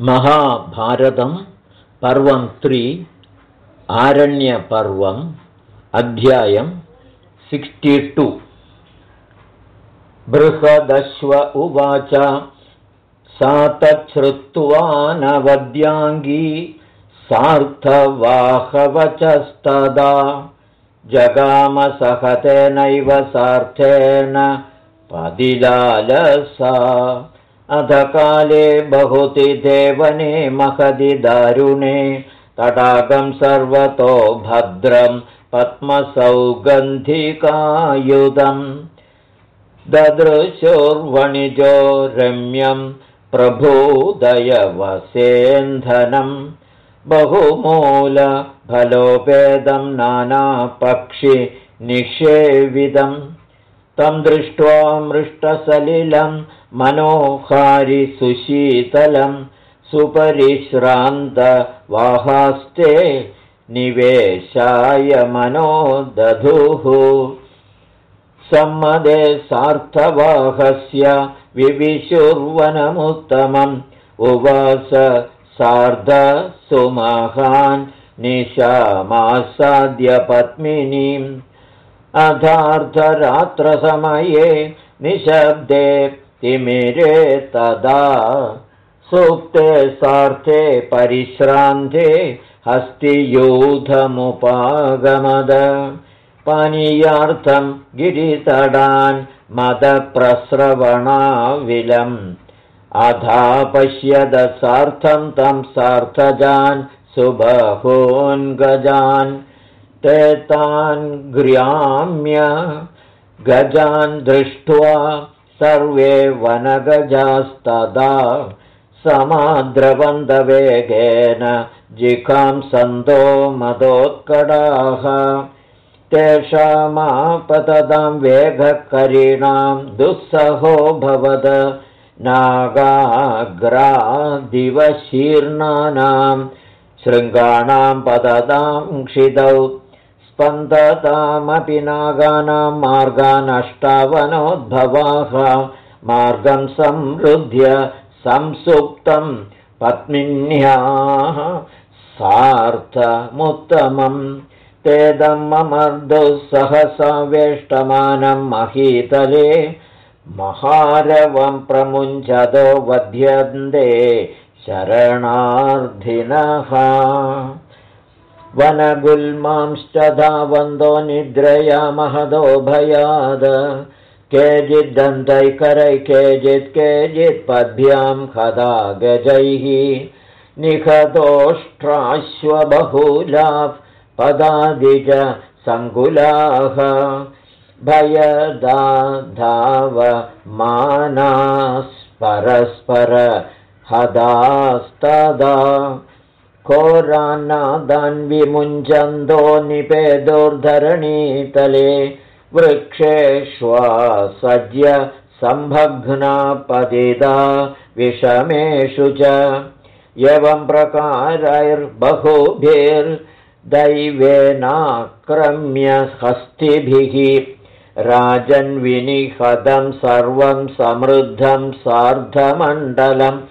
महाभारतं पर्वं 3 आरण्यपर्वम् अध्यायं 62 बृहदश्व उवाच सा तच्छ्रुत्वा नवद्याङ्गी सार्थवाहवचस्तदा जगामसहतेनैव सार्थेन पदिलालसा अधकाले बहुति देवने महदि दारुणे तडागं सर्वतो भद्रं पद्मसौगन्धिकायुधम् ददृशुर्वणिजो रम्यं प्रभूदयवसेन्धनं बहुमूलफलोपेदं नानापक्षि निषेविदम् तं दृष्ट्वा मृष्टसलिलं मनोहारि सुशीतलं सुपरिश्रान्तवाहास्ते निवेशाय मनो दधुः सम्मदे सार्थवाहस्य विविशुर्वनमुत्तमम् उवास सार्धसुमहान् निशामासाद्य पत्मिनीम् अधार्धरात्रसमये निशब्दे तिमिरे तदा सुप्ते सार्थे परिश्रान्ते हस्तियूथमुपागमद पानीयार्थं गिरितडान् मदप्रस्रवणाविलम् अधापश्यद सार्थं तं सार्थजान् सुबहून् गजान् ते तान् ग्राम्य गजान् दृष्ट्वा सर्वे वनगजास्तदा समाद्रवन्दवेगेन जिघांसन्तो मदोत्कटाः तेषामापततां वेगकरीणां दुःसहो भवद नागाग्रादिवशीर्णानां शृङ्गाणां पततां क्षितौ स्पन्दतामपि नागानां मार्गानष्टावनोद्भवाः मार्गं संरुध्य संसुप्तं पत्मिन्याः सार्थमुत्तमम् तेदममर्दुः सहसा वेष्टमानं महीतले महारवं प्रमुञ्चतो वध्यन्ते शरणार्थिनः वनगुल्मांश्च धावन्तो निद्रया महदो भयाद केचिद्दन्तैकरै केचित् पद्भ्यां हदा गजैः निहतोष्ट्राश्वबहुलाः पदादिज सङ्कुलाः भयदा धावमानास्परस्पर हदास्तदा घोरान्नादान् विमुञ्चन्तो निपेदोर्धरणीतले वृक्षेष्वासज्य सम्भग्ना पतिता विषमेषु च एवं प्रकारैर्बहुभिर्दैवेनाक्रम्य हस्तिभिः राजन्विनिहतं सर्वं समृद्धं सार्धमण्डलम्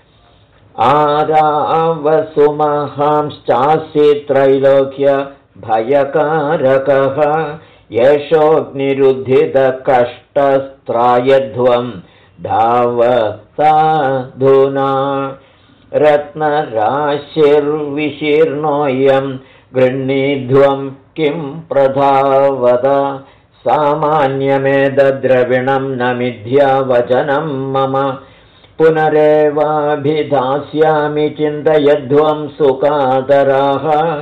आरावसुमहांश्चासि त्रैलोक्य भयकारकः येषोऽग्निरुद्धितकष्टस्त्रायध्वं धावताधुना रत्नराशिर्विशीर्णोऽयं गृह्णीध्वं किं प्रधावद सामान्यमेतद्रविणं न मिथ्यावचनं मम पुनरेवाभिधास्यामि चिन्तयध्वं सुकातराः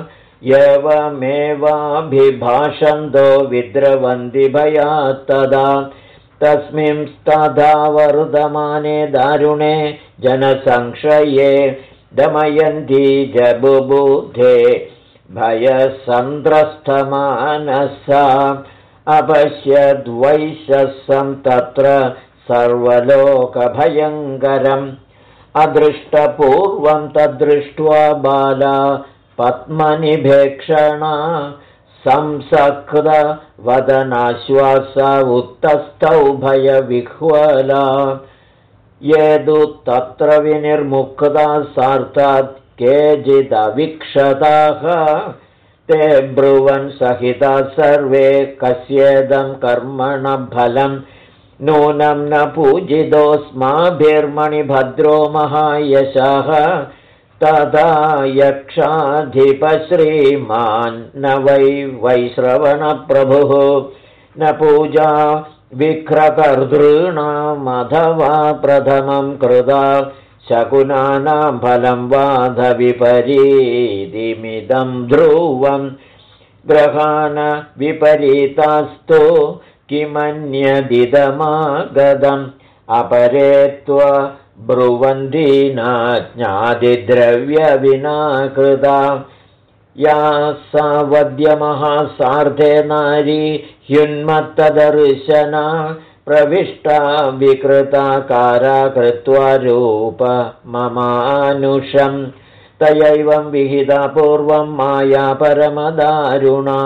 एवमेवाभिभाषन्तो विद्रवन्ति भयात्तदा तस्मिंस्तथा वर्धमाने दारुणे जनसंशये दमयन्ती जबुबुधे भयसन्द्रस्तमानसा अपश्यद्वैशसं तत्र सर्वलोकभयङ्करम् अदृष्टपूर्वं तद्दृष्ट्वा बाला पद्मनिभेक्षणा संसक्तवदनाश्वासा उत्तस्थौ भयविह्वला ये तु तत्र विनिर्मुक्ताः सार्थात् केचिदवीक्षताः ते ब्रुवन् सहिताः सर्वे कस्येदं कर्मणफलम् नूनं न पूजितोऽस्माभिर्मणिभद्रो महायशः तथा यक्षाधिपश्रीमान् न वैश्रवणप्रभुः न पूजा विक्रकर्तॄणामथवा प्रथमं कृता शकुनानां फलं वादविपरीतिमिदं ध्रुवं ग्रहाण विपरीतास्तु किमन्यदिदमागतम् अपरे ब्रुवन्तीना ज्ञातिद्रव्यविना कृता या सावद्यमहासार्थे नारी ह्युन्मत्तदर्शना प्रविष्टा विकृताकारा कृत्वा रूपममानुषम् तयैवं विहिता पूर्वं माया परमदारुणा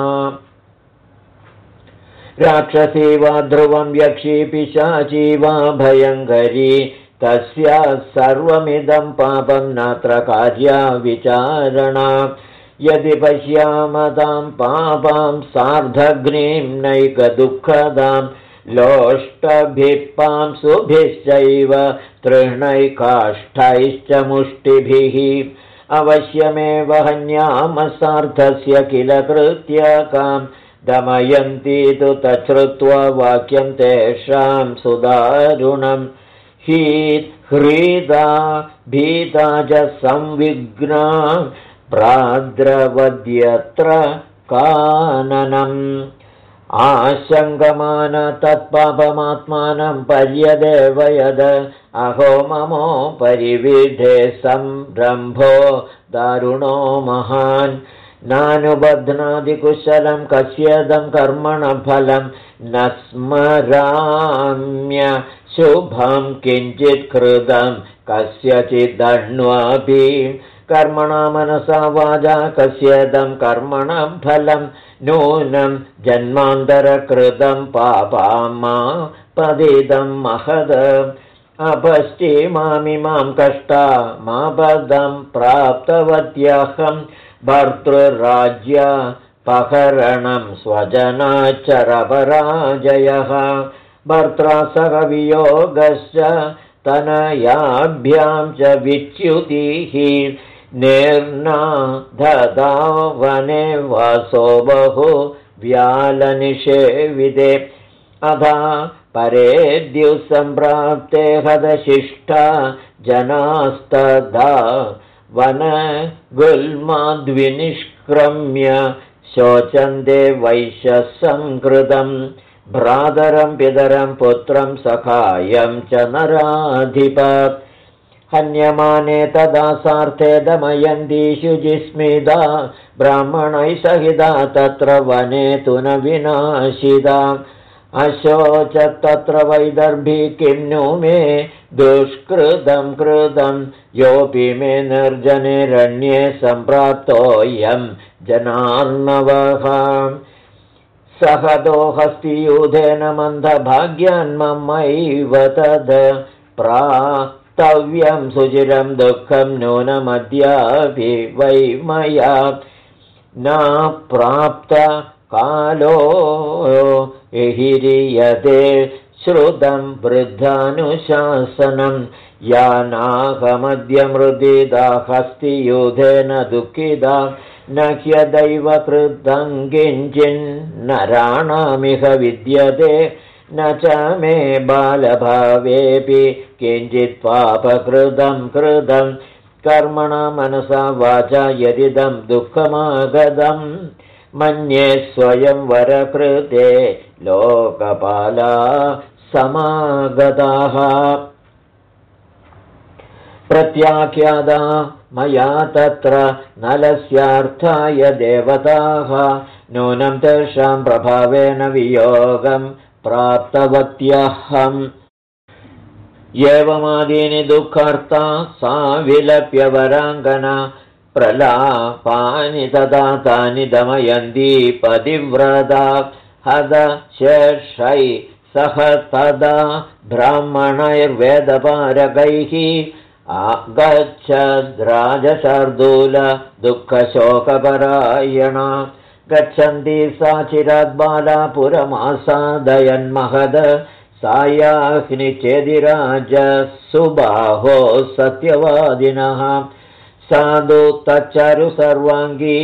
राक्षसी वा ध्रुवं यक्षी पिशाची वा भयङ्करी तस्या सर्वमिदं पापं नात्र कार्या विचारणा यदि पश्यामतां पापां सार्धग्नीं नैकदुःखदां लोष्टभिप्पां सुभिश्चैव तृष्णैकाष्ठैश्च मुष्टिभिः अवश्यमेव हन्यामः सार्धस्य किल कृत्यकां दमयन्ती तु तच्छ्रुत्वा वाक्यं तेषां सुदारुणम् ह्रीदा भीता च संविघ्ना प्राद्रवद्यत्र काननम् आशङ्कमान तत्पापमात्मानं पर्यदेवयद अहो ममो परिविधे सम्रम्भो दारुणो महान् नानुबध्नादिकुशलं कस्यदं कर्मणफलं न स्मराम्य शुभं किञ्चित् कृतं कस्यचिदण्वापि कर्मणा मनसा वाजा कस्यदं कर्मणं फलं नूनं जन्मान्तरकृतं पापामा पदिदं महद अपश्चिमामिमां कष्टामापदं प्राप्तवत्यहं भर्तृराज्यपहरणं स्वजनाचरपराजयः भर्त्रा सह वियोगश्च तनयाभ्यां च विच्युतिः निर्नाधदा वने वासो बहु व्यालनिषेविदे अधा परे द्युसम्प्राप्ते हदशिष्टा जनास्तदा वनगुल्माद्विनिष्क्रम्य शोचन्ते वैश्यसंकृतं भ्रातरं पितरं पुत्रं सखायं च नराधिप हन्यमाने तदा सार्थे दमयन्ती शुचिस्मिता ब्राह्मणैः सहिता तत्र वने तु न विनाशिता अशोच तत्र वैदर्भी किं नु मे दुष्कृतं कृतं योऽपि मे निर्जनेरण्ये सम्प्राप्तोऽयं जनार्णवः सहतो हस्तियूथेन मन्दभाग्यान्ममैव तद् प्राप्तव्यं सुचिरं दुःखं नूनमद्यापि वै मया न प्राप्त कालो हिरियते श्रुतं वृद्धानुशासनं यानाहमद्यमृदिदा हस्तियूथेन दुःखिता न ह्यदैव कृतं किञ्चिन्नराणामिह विद्यते न च मे बालभावेऽपि किञ्चित् पापकृतं कृतं कर्मणा मनसा वाचा यदिदं दुःखमागतं मन्ये स्वयं वरकृते लोकपाला समागताः प्रत्याख्याता मया तत्र नलस्यार्थाय देवताः नूनं तेषां प्रभावेन वियोगं प्राप्तवत्यहम् एवमादीनि दुःखार्ता सा विलप्य वराङ्गना प्रलापानि तदा तानि दमयन्ती पतिव्रता हद शेषै सह तदा ब्राह्मणैर्वेदपारगैः आगच्छद्राजशार्दूल दुःखशोकपरायणा गच्छन्ति सा चिराद्बाला पुरमासादयन्महद सायाह्निचेदिराज सुबाहो सत्यवादिनः साधु तच्चरु सर्वाङ्गी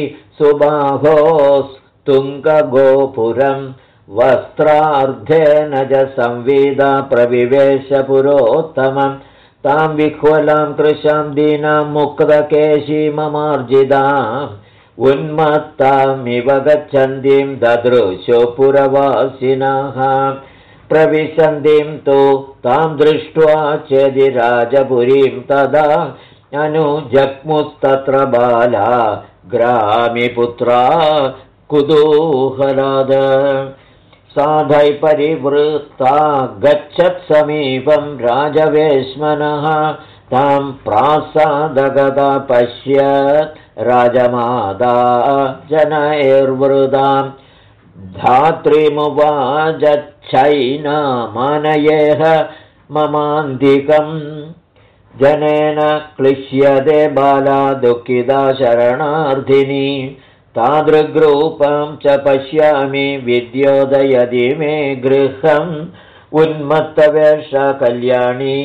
सुबाहोस्तुङ्गगोपुरम् वस्त्रार्धेन च संविदा प्रविवेश पुरोत्तमम् तां विह्वलां कृशां दीनां मुक्तकेशीममार्जिताम् उन्मत्तामिव गच्छन्तीं ददृशो पुरवासिनः प्रविशन्तीं तु तां दृष्ट्वा चेदिराजपुरीं तदा अनुजग्मुस्तत्र बाला ग्रामिपुत्रा कुतूहलाद साधै परिवृत्ता गच्छत्समीपं राजवेश्मनः तां प्रासादगता पश्यत् राजमादा जनैर्वृदां धात्रीमुवाजच्छैना मानयेह ममान्तिकम् जनेन क्लिश्यते बाला दुःखिता शरणार्थिनी तादृग्रूपं च पश्यामि विद्योदयति मे गृहम् उन्मत्तवेषा कल्याणी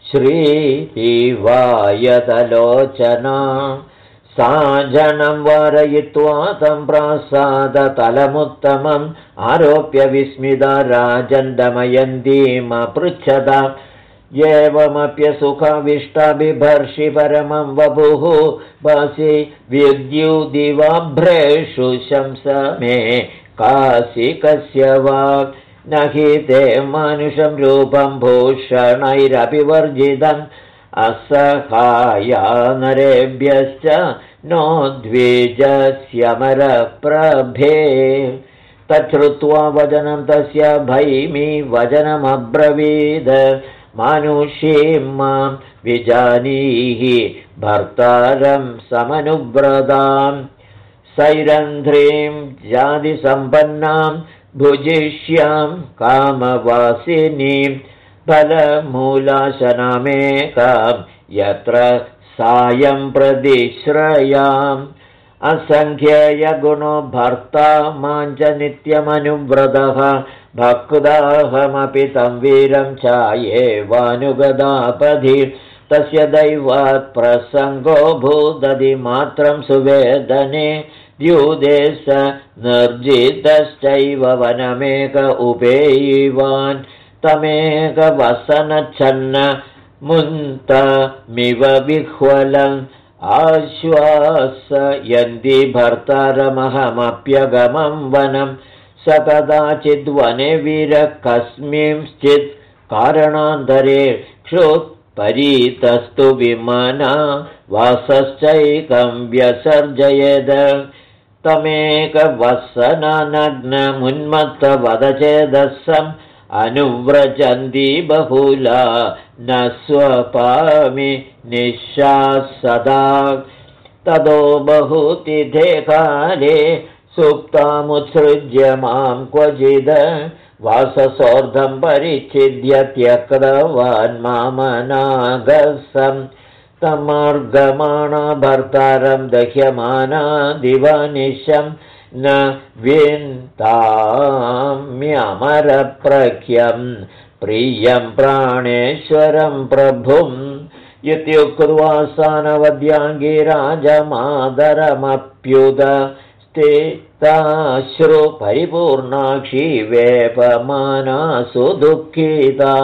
श्रीवायतलोचना सा जनं वारयित्वा तं प्रासादतलमुत्तमम् आरोप्य विस्मिता राजन् दमयन्तीमपृच्छता एवमप्यसुखाविष्टा बिभर्षि परमं वपुः वासि विद्युदिवाभ्रेषु शंस मे कासिकस्य वा न हि ते मानुषं रूपं भूषणैरपि वर्जितम् असहाया नरेभ्यश्च नो द्विजस्यमरप्रभे तच्छ्रुत्वा वचनं तस्य भैमी वचनमब्रवीद मानुषीं मां विजानीहि भर्तारं समनुव्रतां सैरन्ध्रीं जातिसम्पन्नां भुजिष्यां कामवासिनीं फलमूलाशनामेकां यत्र सायं प्रतिश्रयाम् असङ्ख्ययगुणो भर्ता मां च नित्यमनुव्रतः भक्ताहमपि तं वीरं चायेवानुगदापधि तस्य दैवात् प्रसङ्गो भूदधिमात्रं सुवेदने द्यूते स निर्जितश्चैव वनमेक उपेयिवान् तमेकवसनच्छन्न मुन्तमिव विह्वलम् आश्वासयन्ति भर्तारमहमप्यगमं वनं स कदाचिद्वने वीरः कस्मिंश्चित् कारणान्तरे क्षुत्परीतस्तु विमना वासश्चैकं व्यसर्जयेद तमेकवसननग्नमुन्मत्तवदचेदसम् अनुव्रजन्ति बहुला न स्वपामि निःश्वास सदा ततो बहुतिथे काले सुप्तामुत्सृज्य मां क्वचिद वाससोर्धं परिच्छिद्य त्यक्तवान् मामनागसं तमार्गमाणा भर्तारं दह्यमाना दिवानिशं न विन्ताम्यमरप्रख्यं प्रियं प्राणेश्वरं प्रभुम् इत्युक्त्वा सानवद्याङ्गी राजमादरमप्युत स्थिताश्रुपरिपूर्णाक्षी वेपमाना सुदुःखिता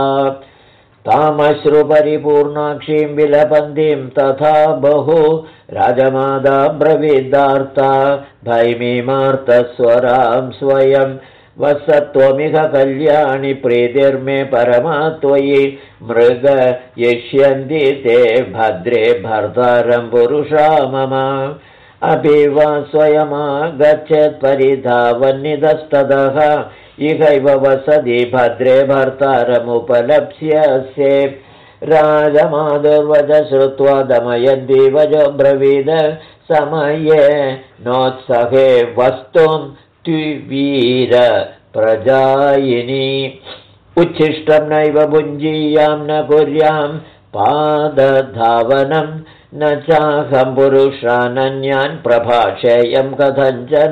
तामश्रुपरिपूर्णाक्षीं विलपन्तीं तथा बहु राजमादा ब्रवीदार्ता भैमीमार्तस्वरां स्वयं वसत्वमिह कल्याणि प्रीतिर्मे परमात्वयि मृग यष्यन्ति ते भद्रे भर्तारं पुरुषा मम अपि वा स्वयमागच्छत् परिधावन्निधस्ततः इहैव वसति भद्रे भर्तारमुपलप्स्यसे राजमाधुर्वच श्रुत्वा दमयन्ती वचो ब्रवीद समये नोत्सहे वस्तुं द्विवीर प्रजायिनी उच्छिष्टं नैव भुञ्जीयां न कुर्यां पादधावनं न चाहं पुरुषानन्यान् प्रभाषेयं कथञ्चन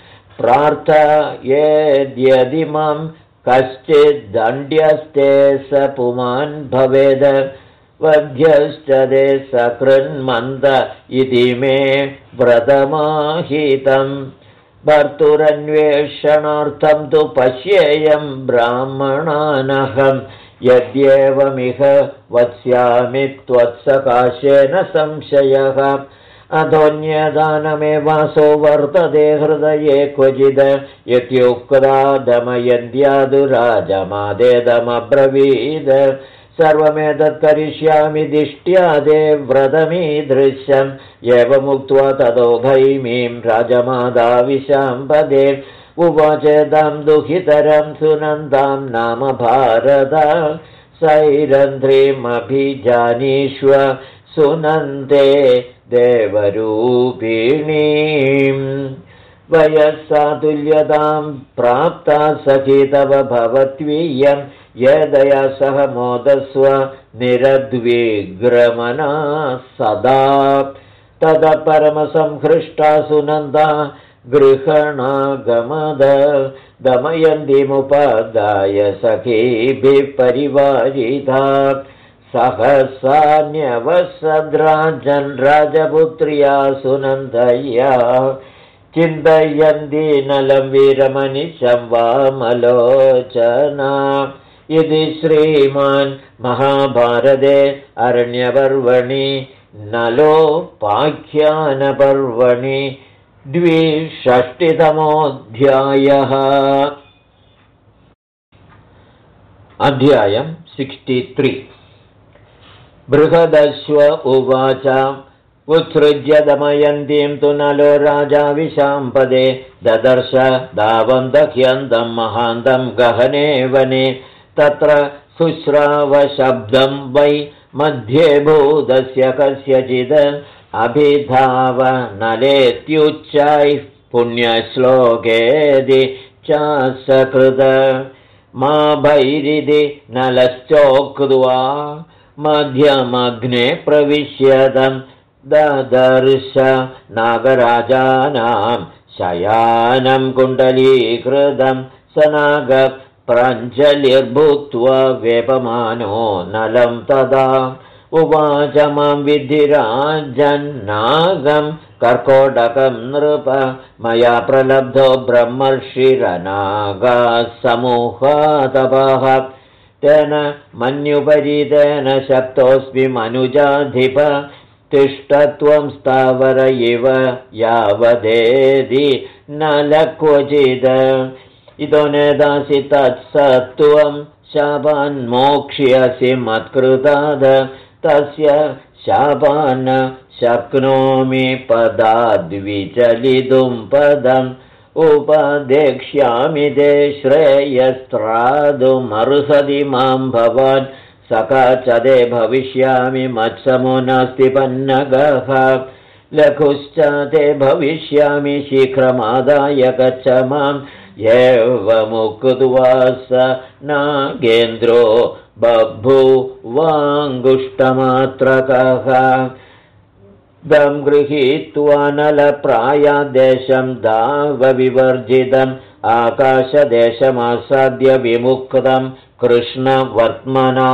प्रार्थयेद्यदि मां कश्चिद्दण्ड्यस्ते स पुमान् भवेद वध्यश्च ते सकृन्मन्द इति मे व्रतमाहितम् भर्तुरन्वेषणार्थं तु पश्येयं ब्राह्मणानहं यद्येवमिह वत्स्यामि त्वत्सकाशेन संशयः अधोन्यदानमेवासो वर्तते हृदये क्वचिद यत्युक्ता दमयन्त्यादुराजमादेदमब्रवीद सर्वमेतत् करिष्यामि दिष्ट्या ते व्रतमीदृशम् एवमुक्त्वा ततो भैमीं राजमादाविशाम्पदे उवाचेदां दुहितरं सुनन्दां नाम भारत सैरन्ध्रीमभिजानीष्व सुनन्दे देवरूपिणीम् वयसा तुल्यतां प्राप्ता सखी तव भवत्वीयं यदया सह मोदस्व निरद्विग्रमना सदा तद परमसंहृष्टा सुनन्दा गृहणागमद दमयन्तीमुपादाय सखीभिः परिवारिता सहसान्यवसद्राजन् राजपुत्र्या सुनन्दया चिन्तयन्ती नलं वीरमनिशं वामलोचना इति श्रीमान् महाभारते अरण्यपर्वणि नलोपाख्यानपर्वणि 62तमोऽध्यायः। अध्यायं 63। बृहदश्व उवाच उत्सृज्य दमयन्तीं तु नलो राजा विशाम्पदे ददर्श दावं दह्यन्तं महान्तं गहने वने तत्र शुश्रावशब्दं वै मध्ये भूतस्य कस्यचित् अभिधावनलेत्युच्चैः पुण्यश्लोकेदि चासकृत मा भैरिदि नलश्चोक्त्वा मध्यमग्ने प्रविश्यतं ददर्श नागराजानां शयानं कुण्डलीकृतं स नागप्रञ्जलिर्भूत्वा वेपमानो नलं तदा उवाच मां विधिराजन्नागं कर्कोटकं नृप मया प्रलब्धो ब्रह्मर्षिरनागासमूहातपः तेन मन्युपरीतेन शक्तोऽस्मि मनुजाधिप तिष्ठत्वं स्थावर इव यावदेदि न लक्वचिद इतो नेदासि तत्सत्त्वं शापान्मोक्ष्यसि मत्कृताद तस्य शापान् शक्नोमि पदाद्विचलितुं पदम् उपदेक्ष्यामि ते श्रेयस्त्रादुमर्हति मां भवान् सखा च ते भविष्यामि मत्समो नास्ति पन्नगः लघुश्च ते भविष्यामि शीघ्रमादाय गच्छ माम् एवमुक्त्वा स नागेन्द्रो बभूवाङ्गुष्ठमात्रकः दं गृहीत्वा नलप्रायादेशं दावविवर्जितम् आकाशदेशमासाद्य विमुक्तं कृष्णवर्त्मना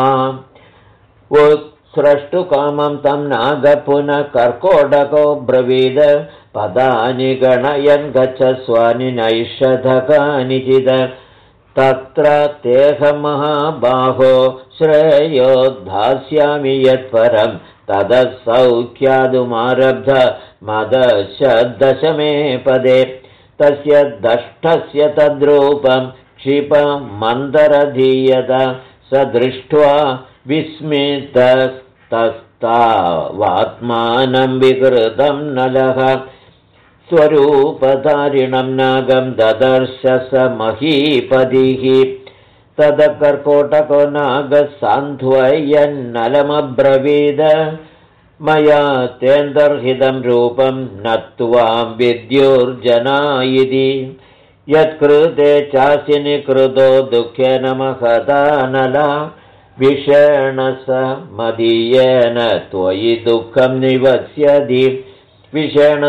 उत्स्रष्टुकामं तं नाग पुनः कर्कोटको ब्रवीद पदानि गणयन् गच्छस्वानि नैषधकानि चिद तत्र तेह महाबाहो श्रेयो धास्यामि यत्परं ततः सौख्यादुमारब्ध मदशदशमे पदे तस्य दष्टस्य तद्रूपं क्षिपमन्तरधीयत स दृष्ट्वा विस्मितस्तस्तावात्मानं विकृतं नलः स्वरूपधारिणं नागं ददर्श स महीपतिः तद कर्कोटको नागसान्ध्वयन्नलमब्रवीद मया तेन्दर्हितं रूपं न त्वां विद्युर्जना इति यत्कृते चासि निकृतो दुःखेन महदानला विषेण स मदीयेन त्वयि दुःखं निवस्यति विषेण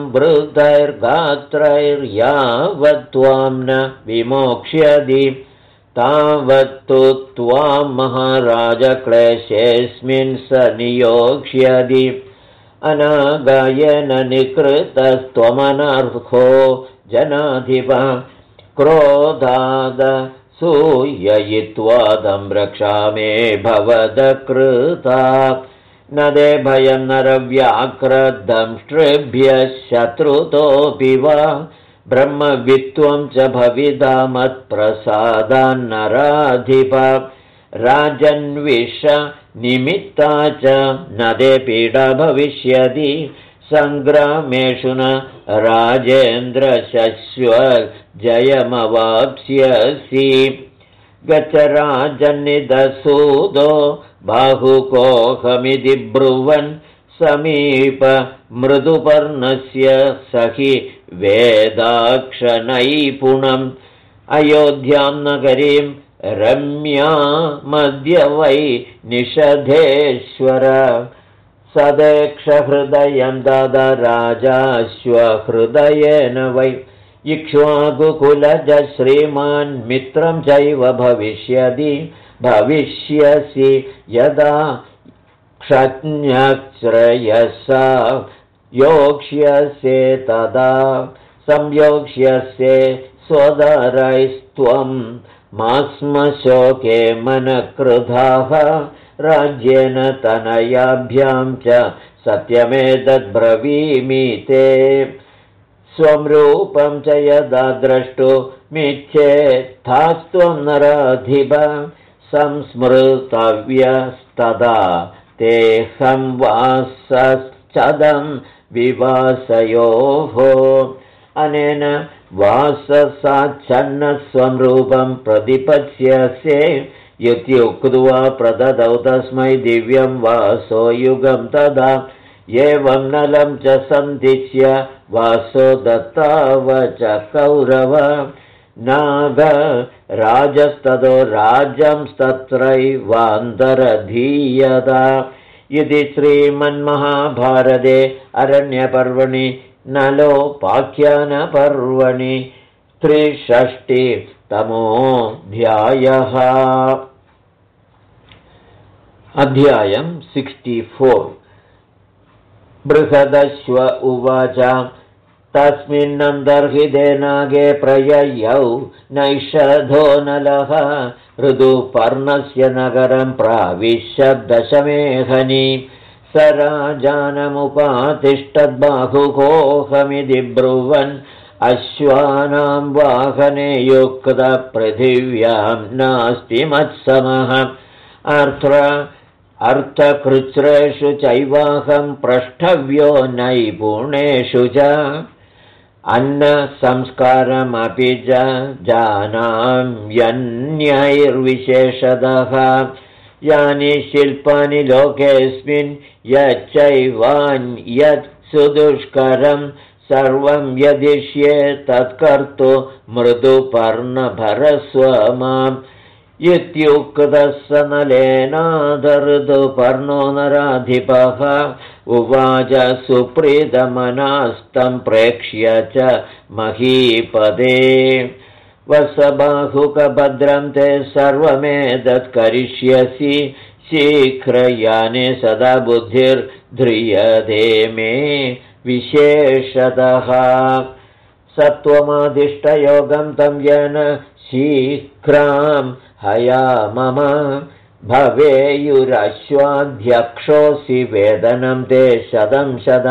संवृद्धैर्गात्रैर्यावत्त्वां न विमोक्ष्यति तावत्तु त्वां महाराजक्लेशेऽस्मिन् स नियोक्ष्यति अनागायेन निकृतस्त्वमनर्हो जनाधिप क्रोधाद सूययित्वादं रक्षामे भवदकृता न दे भयं नरव्याक्रदंष्ट्रेभ्यः शत्रुतोऽपि वा ब्रह्मवित्वं च भविदा मत्प्रसादान्नराधिप राजन्विष निमित्ता च न दे पीडा भविष्यति सङ्ग्रामेषु न राजेन्द्रशश्व जयमवाप्स्यसि गच्छ राजन्निदसूदो बाहुकोऽहमिति ब्रुवन् समीप मृदुपर्णस्य सखि वेदाक्षनैपुणम् अयोध्यां नगरीं रम्यामद्य वै निषधेश्वर सदेक्षहृदयं ददराजाश्वहृदयेन वै इक्ष्वाकुकुलज श्रीमान् मित्रं चैव भविष्यसि यदा क्षज्ञश्रेयसा योक्ष्यसे तदा संयोक्ष्यसे स्वदरैस्त्वं मा स्म शोके मनकृधाः राज्येन तनयाभ्यां च सत्यमेतद्ब्रवीमि ते स्वं रूपं च यदा द्रष्टुमिच्छेत्थास्त्वं नराधिप संस्मृतव्यस्तदा तेऽहं वासश्चदं विवासयोः अनेन वाससाच्छन्न स्वं रूपं प्रतिपत्स्यसे इत्युक्त्वा प्रददौ तस्मै दिव्यं वासो युगं तदा एवं नलं च सन्दिश्य वासो दत्तावच कौरव नागराजस्ततो राज्यंस्तत्रैवान्तरधीयता इति श्रीमन्महाभारते अरण्यपर्वणि नलोपाख्यानपर्वणि 63तमोऽध्यायः। अध्यायं 64। बृहदश्व उवाच तस्मिन्नन्तर्हिते नागे प्रययौ नैषधो नलः ऋतुपर्णस्य नगरं प्राविश्य दशमेहनि स राजानमुपातिष्ठद्बाहुकोऽहमिति ब्रुवन् अश्वानां वाहने युक्तपृथिव्यां नास्ति मत्समः अर्थकृच्छ्रेषु चैवाहं प्रष्टव्यो नैपुणेषु च अन्नसंस्कारमपि च जानाम्यन्यैर्विशेषतः यानि शिल्पानि लोकेऽस्मिन् यच्चैवान्यत् सुदुष्करं सर्वं यदिष्ये तत्कर्तु मृदुपर्णभरस्वमाम् इत्युक्तः स नलेनादऋतुपर्णो नराधिपः उवाच सुप्रीतमनास्तं प्रेक्ष्य च महीपदे वसबाहुकभद्रं ते सर्वमेतत् करिष्यसि शीघ्रयाने सदा बुद्धिर्ध्रियते मे विशेषतः सत्त्वमादिष्टयोगं तं येन शीघ्रां हया मम भवेयुरश्वाध्यक्षोऽसि वेदनं ते शतं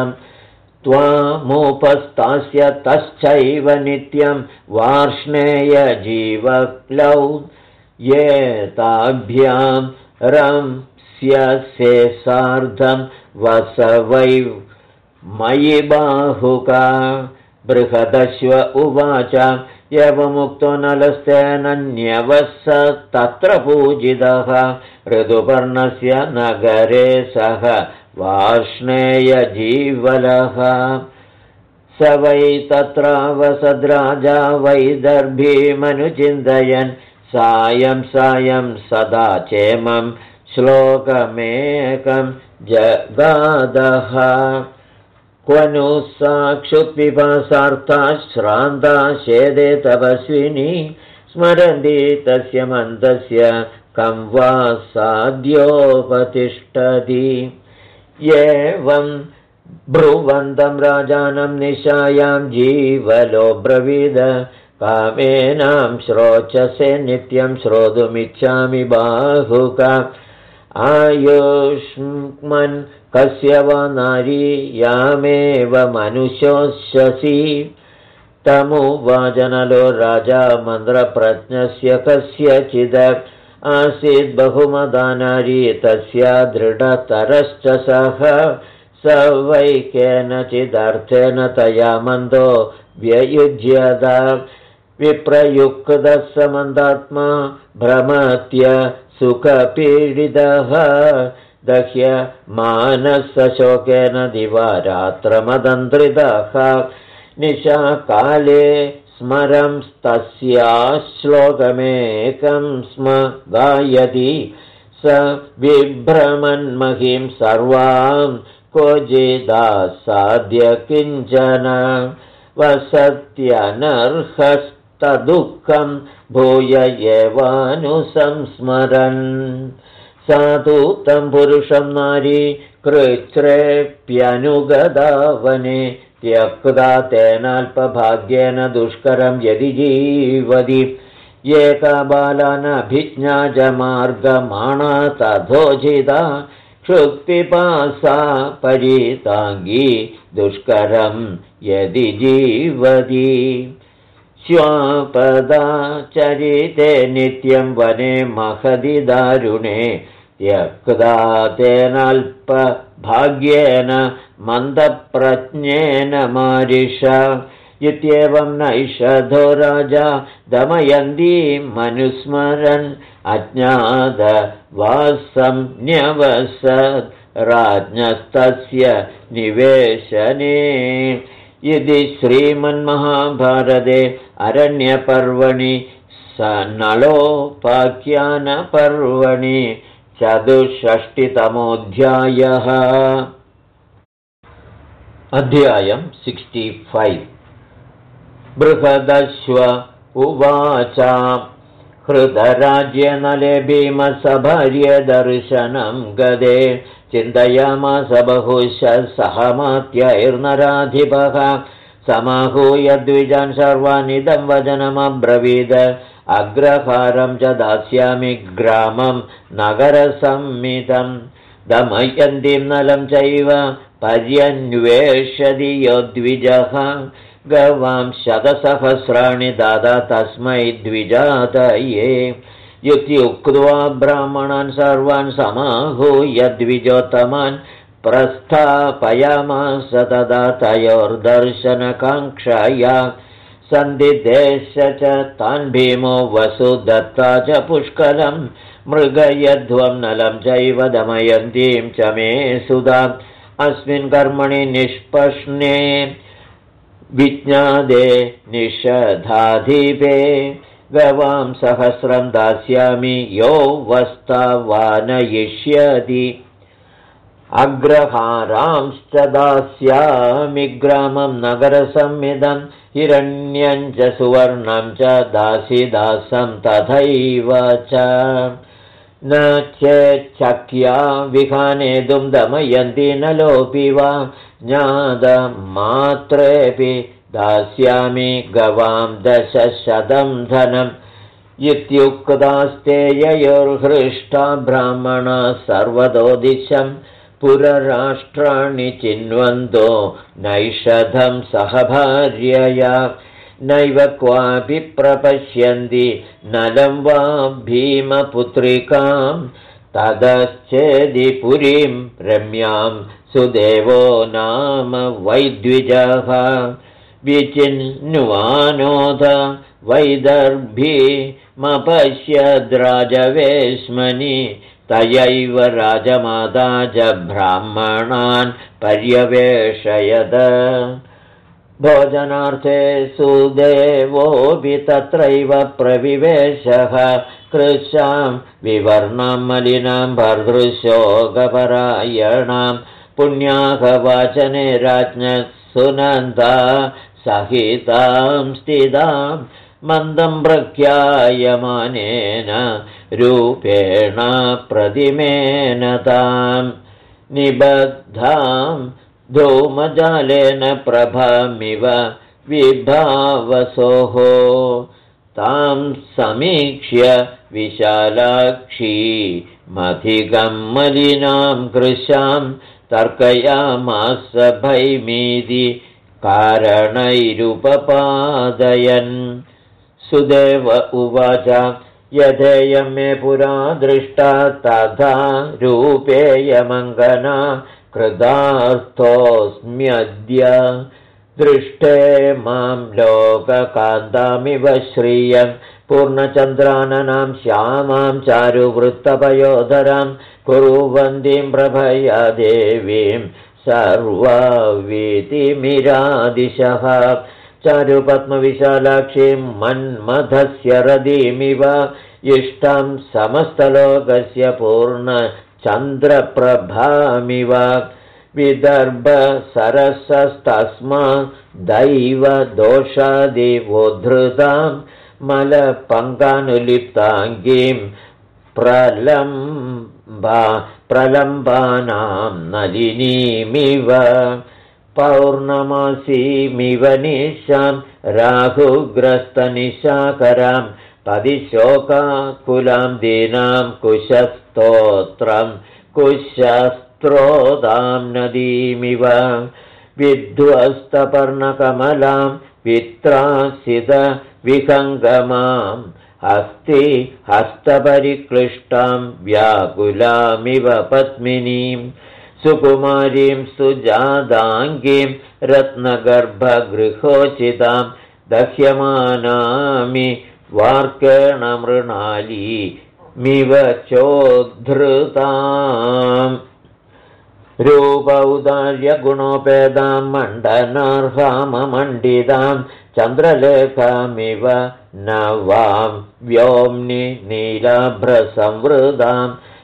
त्वामुपस्थास्य तश्चैव नित्यं वार्ष्णेयजीवक्लौ ये ताभ्यां रंस्यसे सार्धं वसवै मयि बाहुका। बृहदश्व उवाच एवमुक्तो नलस्तेनन्यवस तत्र पूजितः ऋतुपर्णस्य नगरे सः वार्ष्णेयजीवलः स वै तत्रावसद्राजा वैदर्भीमनुचिन्तयन् सायं सदा चेमं श्लोकमेकं जगादः क्व नु साक्षुत्पिपासार्था श्रान्ता शेदे तपस्विनी स्मरन्ति तस्य मन्दस्य कं वा साध्योपतिष्ठति एवं ब्रुवन्तं राजानं निशायां जीवलो ब्रवीद कामेनां श्रोचसे नित्यं श्रोतुमिच्छामि बाहुक आयुष्मन् कस्य वा नारी यामेव मनुष्योऽस्यसि तमुवाचनलो राजा मन्त्रप्रज्ञस्य कस्यचिद आसीत् बहुमदा नारी तस्या दृढतरश्च सः स वै केनचिदर्थेन तया मन्दो व्ययुज्यत विप्रयुक्तः स मन्दात्मा भ्रमत्य सुखपीडितः दह्य मानसशोकेन दिवारात्रमदन्त्रितः निशाकाले स्मरं तस्या श्लोकमेकं स्म गायति स बिभ्रमन्महीं सर्वां क्वचिदासाद्य किञ्चन वसत्यनर्हस्तदुःखं भूय एवानुसंस्मरन् साधु तं पुरुषं नारी कृच्छ्रेप्यनुगदा वने त्यक्ता तेनाल्पभाग्येन दुष्करं यदि जीवति एका बालानभिज्ञाजमार्गमाणा तथोचिता क्षुत्पिपासा परिताङ्गी दुष्करं यदि जीवति श्वापदा चरिते नित्यं वने महदि दारुणे त्यक्ता तेनाल्पभाग्येन मन्दप्रज्ञेन मारिषा इत्येवं नैषधो राजा दमयन्ती मनुस्मरन् अज्ञातवासं न्यवसत् राज्ञस्तस्य निवेशने इति श्रीमन्महाभारते अरण्यपर्वणि नलोपाख्यानपर्वणि 64तमोऽध्यायः। अध्यायं 65। बृहदश्व उवाच हृतराज्यनले भीमसभार्य दर्शनं गदे चिन्तयामास बहुशः सहमात्यैर्नराधिपः समाहूय द्विजान् सर्वान् इदं वचनमब्रवीद अग्रहारं च दास्यामि ग्रामं नगरसम्मितं दमयन्तीं नलं चैव पर्यन्वेषति यो द्विजः गवां 100 दादा तस्मै द्विजातये इत्युक्त्वा ब्राह्मणान् सर्वान् समाहूय द्विजोत्तमान् प्रस्थापयामास तदा तयोर्दर्शनकाङ्क्षया सन्दिदेश च तान् भीमो वसुदत्ता च पुष्कलं मृगयध्वं नलं चैव दमयन्तीं च मे सुधाम् अस्मिन् कर्मणि निष्पश्ने विज्ञादे निषधाधिपे गवां 100 दास्यामि यो वस्तावानयिष्यति अग्रहारांश्च दास्यामि ग्रामं नगरसंमिदं हिरण्यं च सुवर्णं च दासीदासं तथैव च न चेच्छक्या विहानेतुं दमयन्ति न लोपि वा ज्ञातमात्रेऽपि दास्यामि गवां 10,000 धनम् इत्युक्तास्ते ययोर्हृष्टा ब्राह्मणा सर्वतो दिशं पुरराष्ट्राणि चिन्वन्तो नैषधं सहभार्यया नैव क्वापि प्रपश्यन्ति नलं वा भीमपुत्रिकां ततश्चेदि पुरीं रम्यां सुदेवो नाम वैद्विजः विचिन्वानोद वैदर्भीमपश्यद्राजवेश्मनि तयैव राजमाता च ब्राह्मणान् पर्यवेशयद भोजनार्थे सुदेवोऽपि तत्रैव प्रविवेशः कृशां विवर्णां मलिनां भर्तृशोकपरायणां पुण्याहवाचने राज्ञः सुनन्दा सहितां स्थितां मन्दं प्रख्यायमानेन रूपेण प्रतिमेन तां निबद्धां धूमजालेन प्रभामिव विभावसोः तां समीक्ष्य विशालाक्षी मधिगं मलिनां कृशां तर्कयामास भैमीति कारणैरुपपादयन् सुदेव उवाच यथेयं मे पुरा दृष्टा तथा रूपेयमङ्गना कृतार्थोऽस्म्यद्य दृष्टे मां लोककान्तामिव श्रियं पूर्णचन्द्राननां श्यामां चारुवृत्तपयोधरां कुर्वन्तीं प्रभया देवीं सर्ववीतिमिरादिशः चारुपद्मविशालाक्षीं मन्मथस्य रदीमिव इष्टं समस्तलोकस्य पूर्णचन्द्रप्रभामिव विदर्भ सरसस्तस्मा दैव दोषादिवोद्धृतां मलपङ्कानुलिप्ताङ्गीं प्रलम्बानां नलिनीमिव पौर्णमासीमिव निशां राहुग्रस्तनिशाकरां पदिशोकाकुलां दीनां कुशस्तोत्रं कुशस्त्रोतां नदीमिव विध्वस्तपर्णकमलां वित्रासितविहङ्गमां हस्तपरिक्लिष्टां व्याकुलामिव पद्मिनीं सुकुमारीं सुजादाङ्गीं रत्नगर्भगृहोचितां दह्यमानामि वार्केण मृणालीमिव चोद्धृताम् रूपौदार्यगुणोपेदां मण्डनार्हाममण्डितां चन्द्रलेखामिव नवां व्योम्नि नीलाभ्रसंवृतां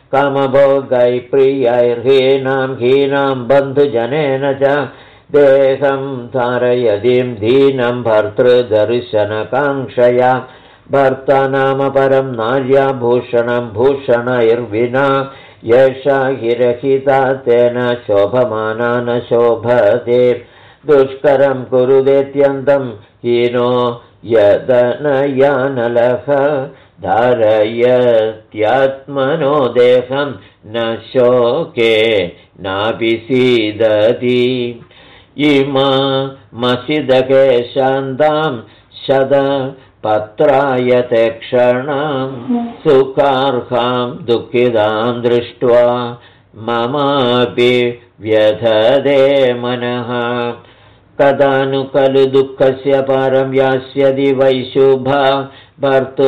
कामभोगैप्रियैर्हीनां हीनां बन्धुजनेन च देहं धारयतीं दीनं भर्तृदर्शनकाङ्क्षया भर्ता नाम परं नार्या भूषणं भूषणैर्विना यशा हिरहिता तेन शोभमाना न शोभते दुष्करं कुरुदेत्यन्तं हीनो यदनयानलः धारयत्यात्मनो देहं न शोके नापि सीदति इमामसिदकेशान्तां शतपत्रायते क्षणां सुखार्हां दुःखितां दृष्ट्वा ममापि व्यधते मनः कदा नु खलु दुःखस्य पारं यास्यति वैशुभा भर्तु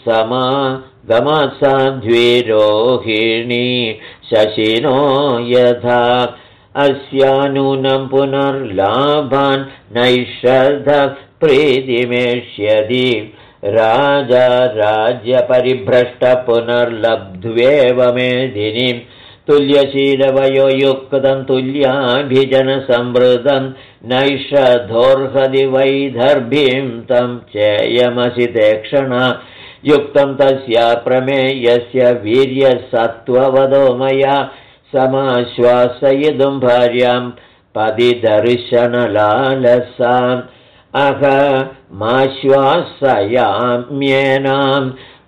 समागमसाध्विरोहिणी शशिनो यथा अस्यानूनं पुनर्लाभान् नैषधः प्रीतिमेष्यति राजा राज्यपरिभ्रष्ट पुनर्लब्ध्वेव मेदिनीं तुल्यशीलवयो युक्तं तुल्याभिजनसंवृतं नैषधोर्हति वैदर्भीं तं चेयमसि तेक्षणा युक्तं तस्या प्रमेयस्य वीर्यसत्त्ववदो मया समाश्वासयितुं भार्यां पदिदर्शनलालसाम् अहमाश्वासयाम्येनां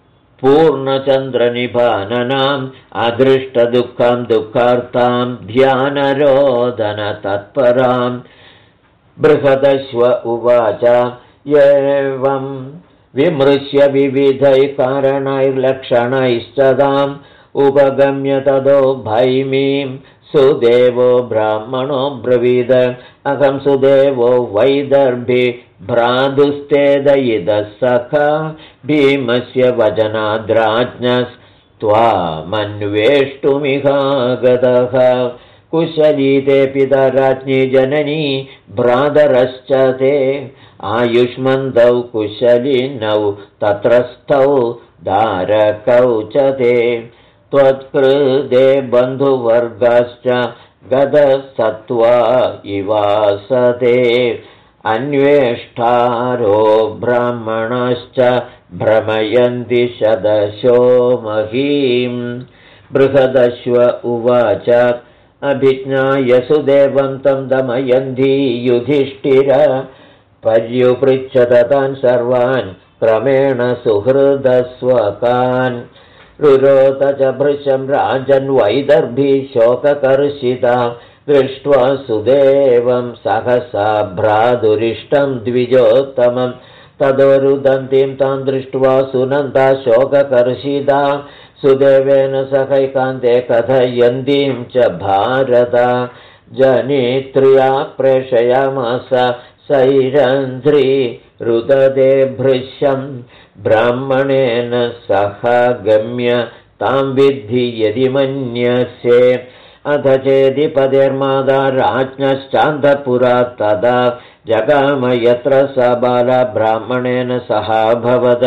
पूर्णचन्द्रनिभाननाम् अदृष्टदुःखं दुःखार्तां ध्यानरोदनतत्परां बृहदश्व उवाच एवं विमृश्य विविधैः कारणैर्लक्षणैश्चदाम् उपगम्य ततो भैमीं सुदेवो ब्राह्मणो ब्रवीद अहं सुदेवो वैदर्भी भ्रातुस्तेदयिदः सखा भीमस्य वचनाद्राज्ञस्त्वामन्वेष्टुमिहागतः कुशली ते पितराज्ञी जननी भ्रातरश्च ते आयुष्मन्तौ कुशलिनौ तत्रस्थौ धारकौ च ते त्वत्कृते बन्धुवर्गाश्च गतसत्त्वा इवासते अन्वेष्टारो ब्राह्मणाश्च भ्रमयन्ति शदशो महीम् बृहदश्व उवाच अभिज्ञाय सुदेवं तं दमयन्ती युधिष्ठिर पर्युपृच्छत तान् सर्वान् क्रमेण सुहृदस्वकान् रुरोध च भृशं राजन् वैदर्भी शोककर्षिता दृष्ट्वा सुदेवं सहसा भ्रातुरिष्टं द्विजोत्तमं ततो रुदन्तीं तां दृष्ट्वा सुनन्दा शोककर्षिता सुदेवेन सहैकान्ते कथयन्तीं च भारत जनित्र्या प्रेषयामास सैरन्ध्री रुदते भृशं ब्राह्मणेन सह गम्य तां विद्धि यदि मन्यसे अथ चेदिपदेर्मादा राज्ञश्चान्तपुरात् तदा जगाम यत्र स बाला ब्राह्मणेन सहाभवद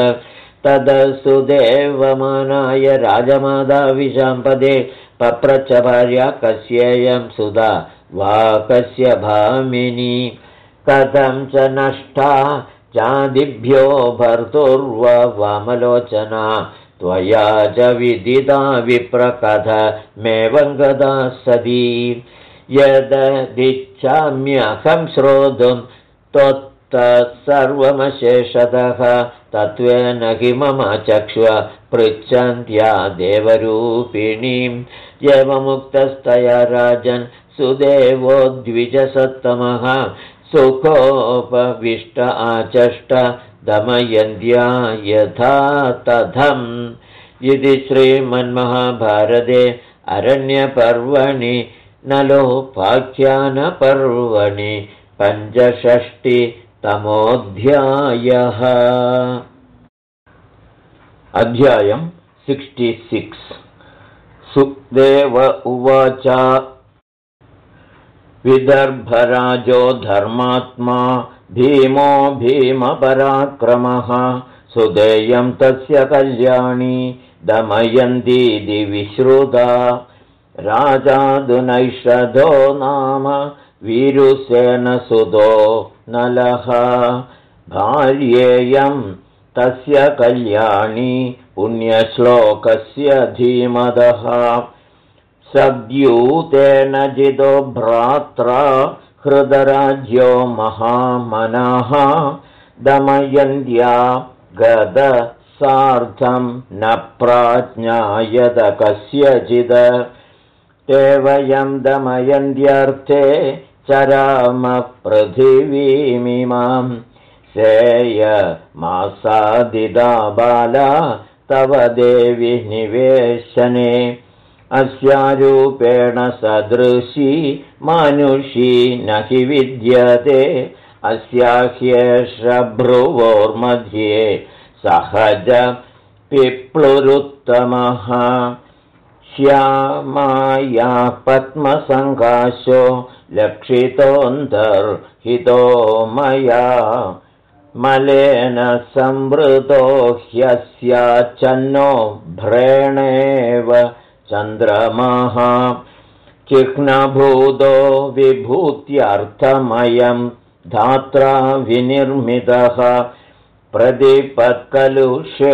तदसुदेवमानाय राजमादा विशाम्पदे पप्रच्छ भार्या कस्येयं सुधा वा कस्य भामिनी कथं च नष्टा चादिभ्यो भर्तुर्वामलोचना त्वया च विदिता विप्रकथमेवं गदा सती यददिच्छाम्यहं श्रोतुं तत्सर्वमशेषतः तत्त्वेन हि मम चक्ष्व पृच्छन्त्या देवरूपिणीम् एवमुक्तस्तया राजन् सुदेवो द्विजसत्तमः सुखोपविष्ट आचष्ट दमयन्त्या यथा तथम् इति श्रीमन्महाभारते अरण्यपर्वणि नलोपाख्यानपर्वणि 65तमोऽध्यायः। अध्यायम् 66। सुदेव उवाच विदर्भराजो धर्मात्मा भीमो भीमपराक्रमः सुदेयं तस्य कल्याणी दमयन्तीति विश्रुता राजादुनैषधो नाम वीरुसेनसुतो नलः भार्येयं तस्य कल्याणी पुण्यश्लोकस्य धीमदः सद्यूतेन जितो भ्रात्रा हृदराज्यो महामनः दमयन्त्या गदसार्धं न प्राज्ञायत कस्यचित् ते वयं दमयन्त्यर्थे चराम पृथिवीमिमां सेयमासादिदा बाला तव देवि निवेशने अस्यारूपेण सदृशी मानुषी न हि विद्यते अस्याह्येष भ्रुवोर्मध्ये सहज पिप्लुरुत्तमः श्यामाया पद्मसङ्काशो लक्षितोऽन्तर्हितो मया मलेन संवृतो ह्यस्याच्छन्नो भ्रेणेव चन्द्रमः चिह्नभूतो विभूत्यर्थमयं धात्रा विनिर्मितः प्रतिपत्कलुषे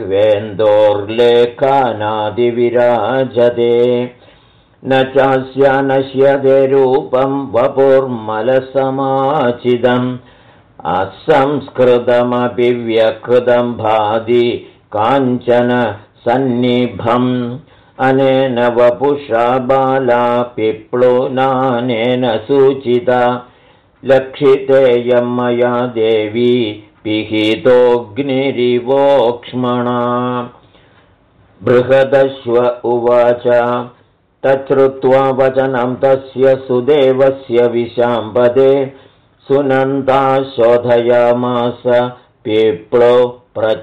वेन्दोर्लेखानादिविराजते न चास्य नश्यते रूपं वपुर्मलसमाचिदम् असंस्कृतमपि व्यकृतं भाति काञ्चन सन्निभम् अनेन वपुषा बाला पिप्लुनानेन सूचिता लक्षितेयं मया देवी पिहितोऽग्निरिवोक्ष्मणा बृहदश्व उवाच तच्छ्रुत्वा वचनं तस्य सुदेवस्य विशाम्पदे सुनन्दा शोधयामास पिप्लो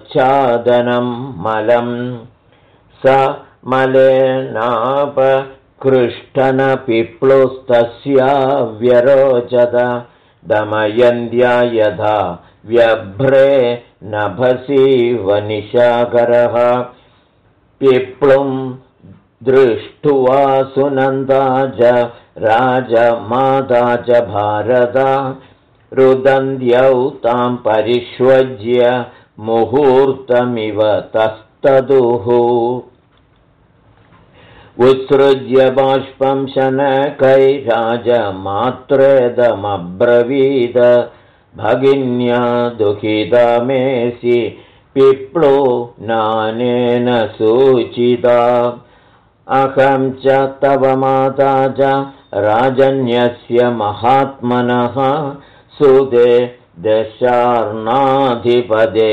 प्रच्छादनं मलं स मलेनाप कृष्टनपिप्लुस्तस्या व्यरोचत दमयन्त्या यथा व्यभ्रे नभसीव निशाकरः पिप्लुं दृष्ट्वा सुनन्दा च राजमाता च भारता रुदन्त्यौ तां परिष्वज्य मुहूर्तमिव तस्तदुः उत्सृज्य बाष्पं शनकैराजमात्रेदमब्रवीद भगिन्या दुःखिता मेसि पिप्लो नानेन सूचिता अहं च तव माता च राजन्यस्य महात्मनः सुदे दशार्णाधिपदे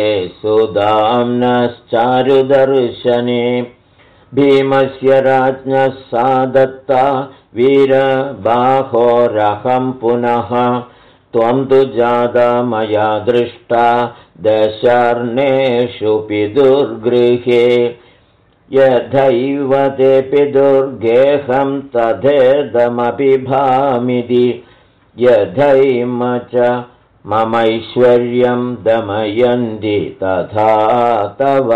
सुदाम्नश्चारुदर्शने भीमस्य राज्ञः सा दत्ता वीरबाहोरहं पुनः त्वं तु जाता मया दृष्टा दशार्णेषु पितुर्गृहे यथैव ते पितुर्गेहं तथेदमपि भामिति यथैम च ममैश्वर्यं दमयन्ति तथा तव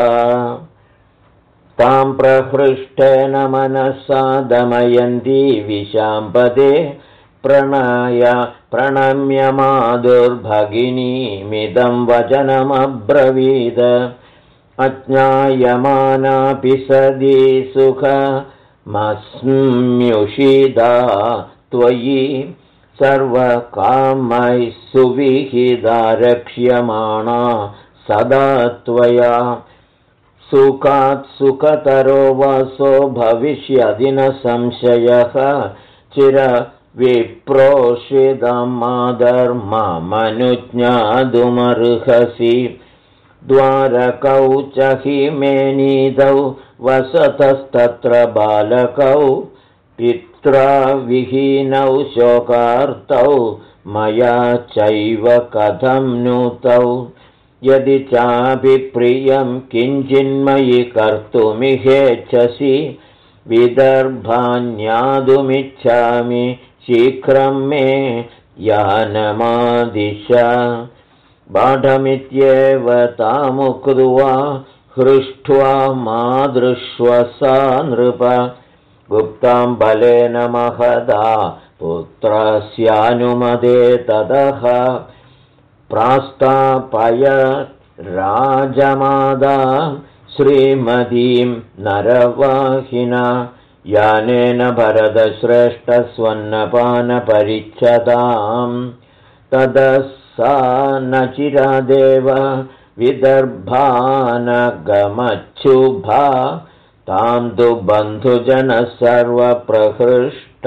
तां प्रहृष्टेन मनसा दमयन्ती विशाम्पदे प्रणम्य माधुर्भगिनीमिदं वचनमब्रवीद अज्ञायमानापि सदी सुखमस्म्युषिदा त्वयि सर्वकामैः सुविहिता रक्ष्यमाणा सदा त्वया सुखात् सुखतरो वासो भविष्यदि न संशयः चिरविप्रोषितं माधर्ममनुज्ञातुमर्हसि द्वारकौ च हिमेनीदौ वसतस्तत्र बालकौ पित्रा विहीनौ शोकार्तौ मया चैव कथं नु तौ यदि चापि प्रियं किञ्चिन्मयि कर्तुमिहेच्छसि विदर्भान्यादुमिच्छामि शीघ्रं मे यानमादिश बाढमित्येव तामुक्त्वा हृष्ट्वा मादृश्वसा नृप गुप्तां बलेन महदा पुत्रस्यानुमदे ततः प्रास्तापय राजमादा श्रीमतीं नरवाहिना यानेन भरतश्रेष्ठस्वन्नपानपरिच्छदां ततः सा न चिरादेव विदर्भानगमच्छुभा तां तु बन्धुजनः सर्वप्रहृष्ट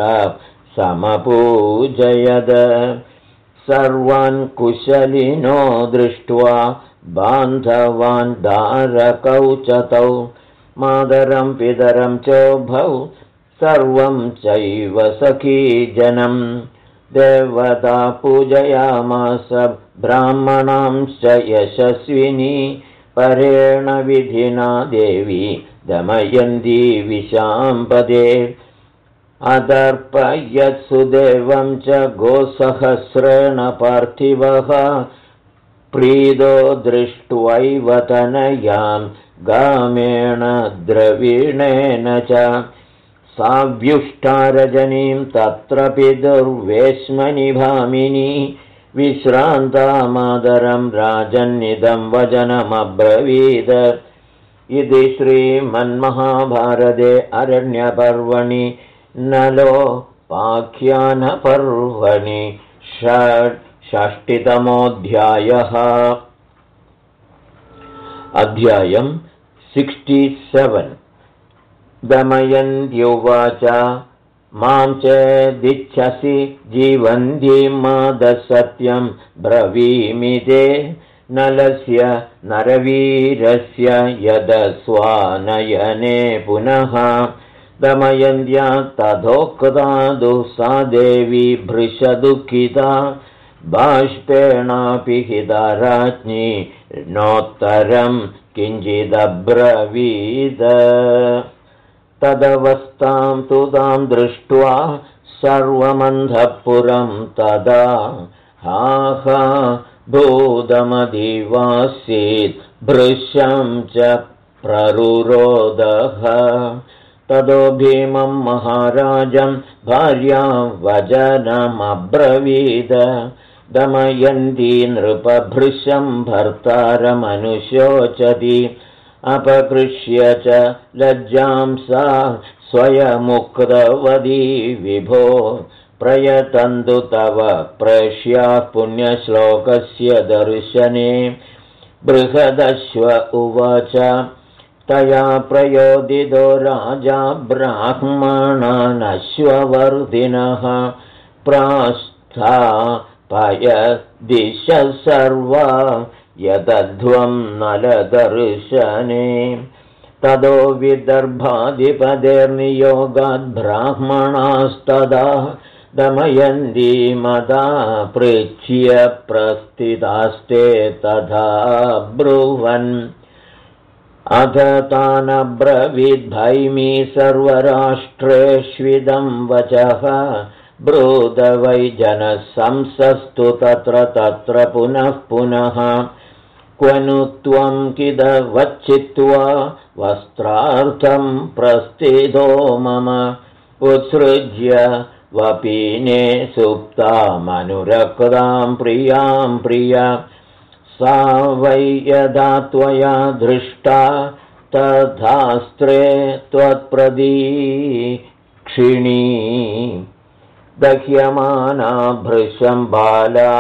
समपूजयद सर्वान् कुशलिनो दृष्ट्वा बान्धवान् दारकौ च तौ मातरं पितरं चोभौ सर्वं चैव सखीजनं देवता पूजयामास ब्राह्मणांश्च यशस्विनी परेण विधिना देवी दमयन्ती विशाम्पदे अदर्पयत्सुदेवं च गोसहस्रेण पार्थिवः प्रीदो दृष्ट्वैव तनयां गामेण द्रवीणेन च साव्युष्टारजनीं तत्र पितुर्वेश्मनि भामिनी विश्रान्ता मातरं राजन्निदं वचनमब्रवीद इति श्रीमन्महाभारते अरण्यपर्वणि नलोपाख्यानपर्वणि षष्टितमोऽध्यायः अध्यायं 67 दमयन्त्युवाच मां चेदिच्छसि जीवन्तीं मादसत्यं ब्रवीमि ते नलस्य नरवीरस्य यदस्वानयने पुनः दमयन्त्या तथोक्तादु सा देवी भृशदुःखिता बाष्पेणापि हिता राज्ञी नोत्तरं किञ्चिदब्रवीद तदवस्थां तु तां दृष्ट्वा सर्वमन्धपुरं तदा हा भूतमदिवासीत् भृशं च प्ररुरोदः ततो भीमं महाराजं भार्यां वचनमब्रवीद दमयन्ती नृपभृशं भर्तारमनुशोचति अपकृष्य च लज्जां सा स्वयमुक्तवती विभो प्रयतन्तु तव प्रेष्याः पुण्यश्लोकस्य दर्शने बृहदश्व उवाच तया प्रयोदितो राजा ब्राह्मणानश्ववर्धिनः प्रास्थापय दिशः सर्वा यतध्वं नलदर्शने ततो विदर्भाधिपतेर्नियोगाद् ब्राह्मणास्तदा दमयन्ती मदा पृच्छ्य प्रस्थितास्ते तथा ब्रुवन् अथ तानब्रवीद्भैमी सर्वराष्ट्रेष्विदं वचः ब्रूद वै जनः संसस्तु तत्र पुनः पुनः क्वनु त्वं किदवच्छित्वा वस्त्रार्थं प्रस्थितो मम उत्सृज्य वपीने सुप्तामनुरक्तां प्रियां प्रिया सा वै यदा त्वया दृष्टा तथास्त्रे त्वत्प्रदीक्षिणी दह्यमाना भृशं बाला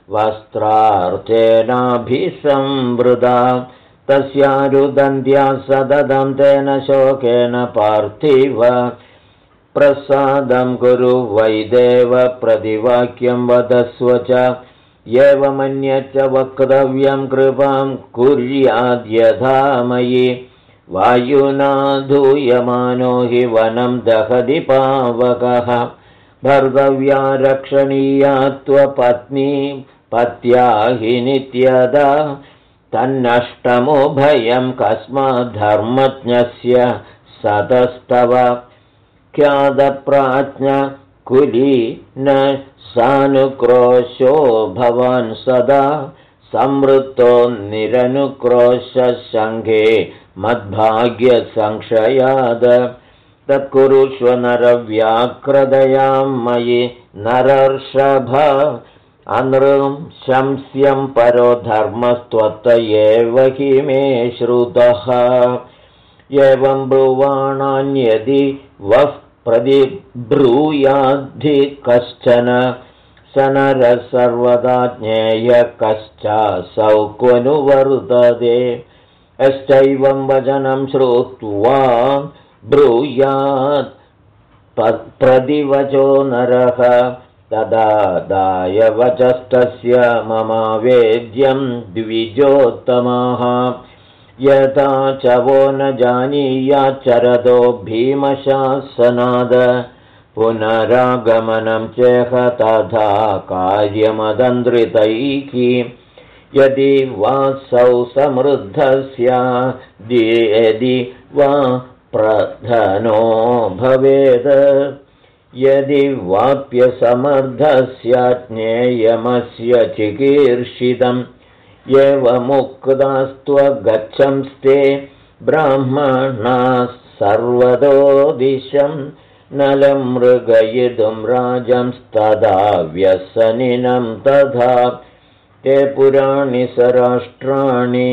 वस्त्रार्थेनाभिसंवृता तस्यारुदन्त्या सततं तेन शोकेन पार्थिव प्रसादं कुरु वैदेव प्रतिवाक्यं वदस्व च एवमन्यच्च वक्तव्यं कृपां कुर्याद्यथा मयि वायुना धूयमानो हि वनं दहति पावकः भर्गव्या रक्षणीया त्वपत्नी पत्या हि नित्यदा तन्नष्टमो भयं कस्माद्धर्मज्ञस्य सतस्तव ख्यातप्राज्ञ कुली न सानुक्रोशो भवान् सदा संवृत्तो निरनुक्रोशशङ्खे मद्भाग्यसंशयाद तत्कुरुष्व नरव्याकृदयां मयि नरर्षभ अनृशंस्यं परो धर्मस्त्वत्त एव हि मे श्रुतः एवं ब्रुवाणान्यदि वः प्रतिब्रूयाद्धि कश्चन स नरः सर्वदा ज्ञेय कश्चासौ क्वनु वर्तते यश्चैवं वचनं श्रुत्वा ब्रूयात् प्रतिवचो नरः तदा दाय वचस्तस्य ममावेद्यं द्विजोत्तमाः यथा च वो न जानीयाच्चरतो भीमशासनाद पुनरागमनं चेह तथा कार्यमदन्द्रितैः यदि वासौ समृद्धस्याद्यदि वा प्रधनो भवेत् यदि वाप्यसमर्थस्याज्ञेयमस्य चिकीर्षितम् एवमुक्तास्त्वगच्छंस्ते ब्राह्मणाः सर्वतो दिशं नलं मृगयितुं राजंस्तदा व्यसनिनं तथा ते पुराणि सराष्ट्राणि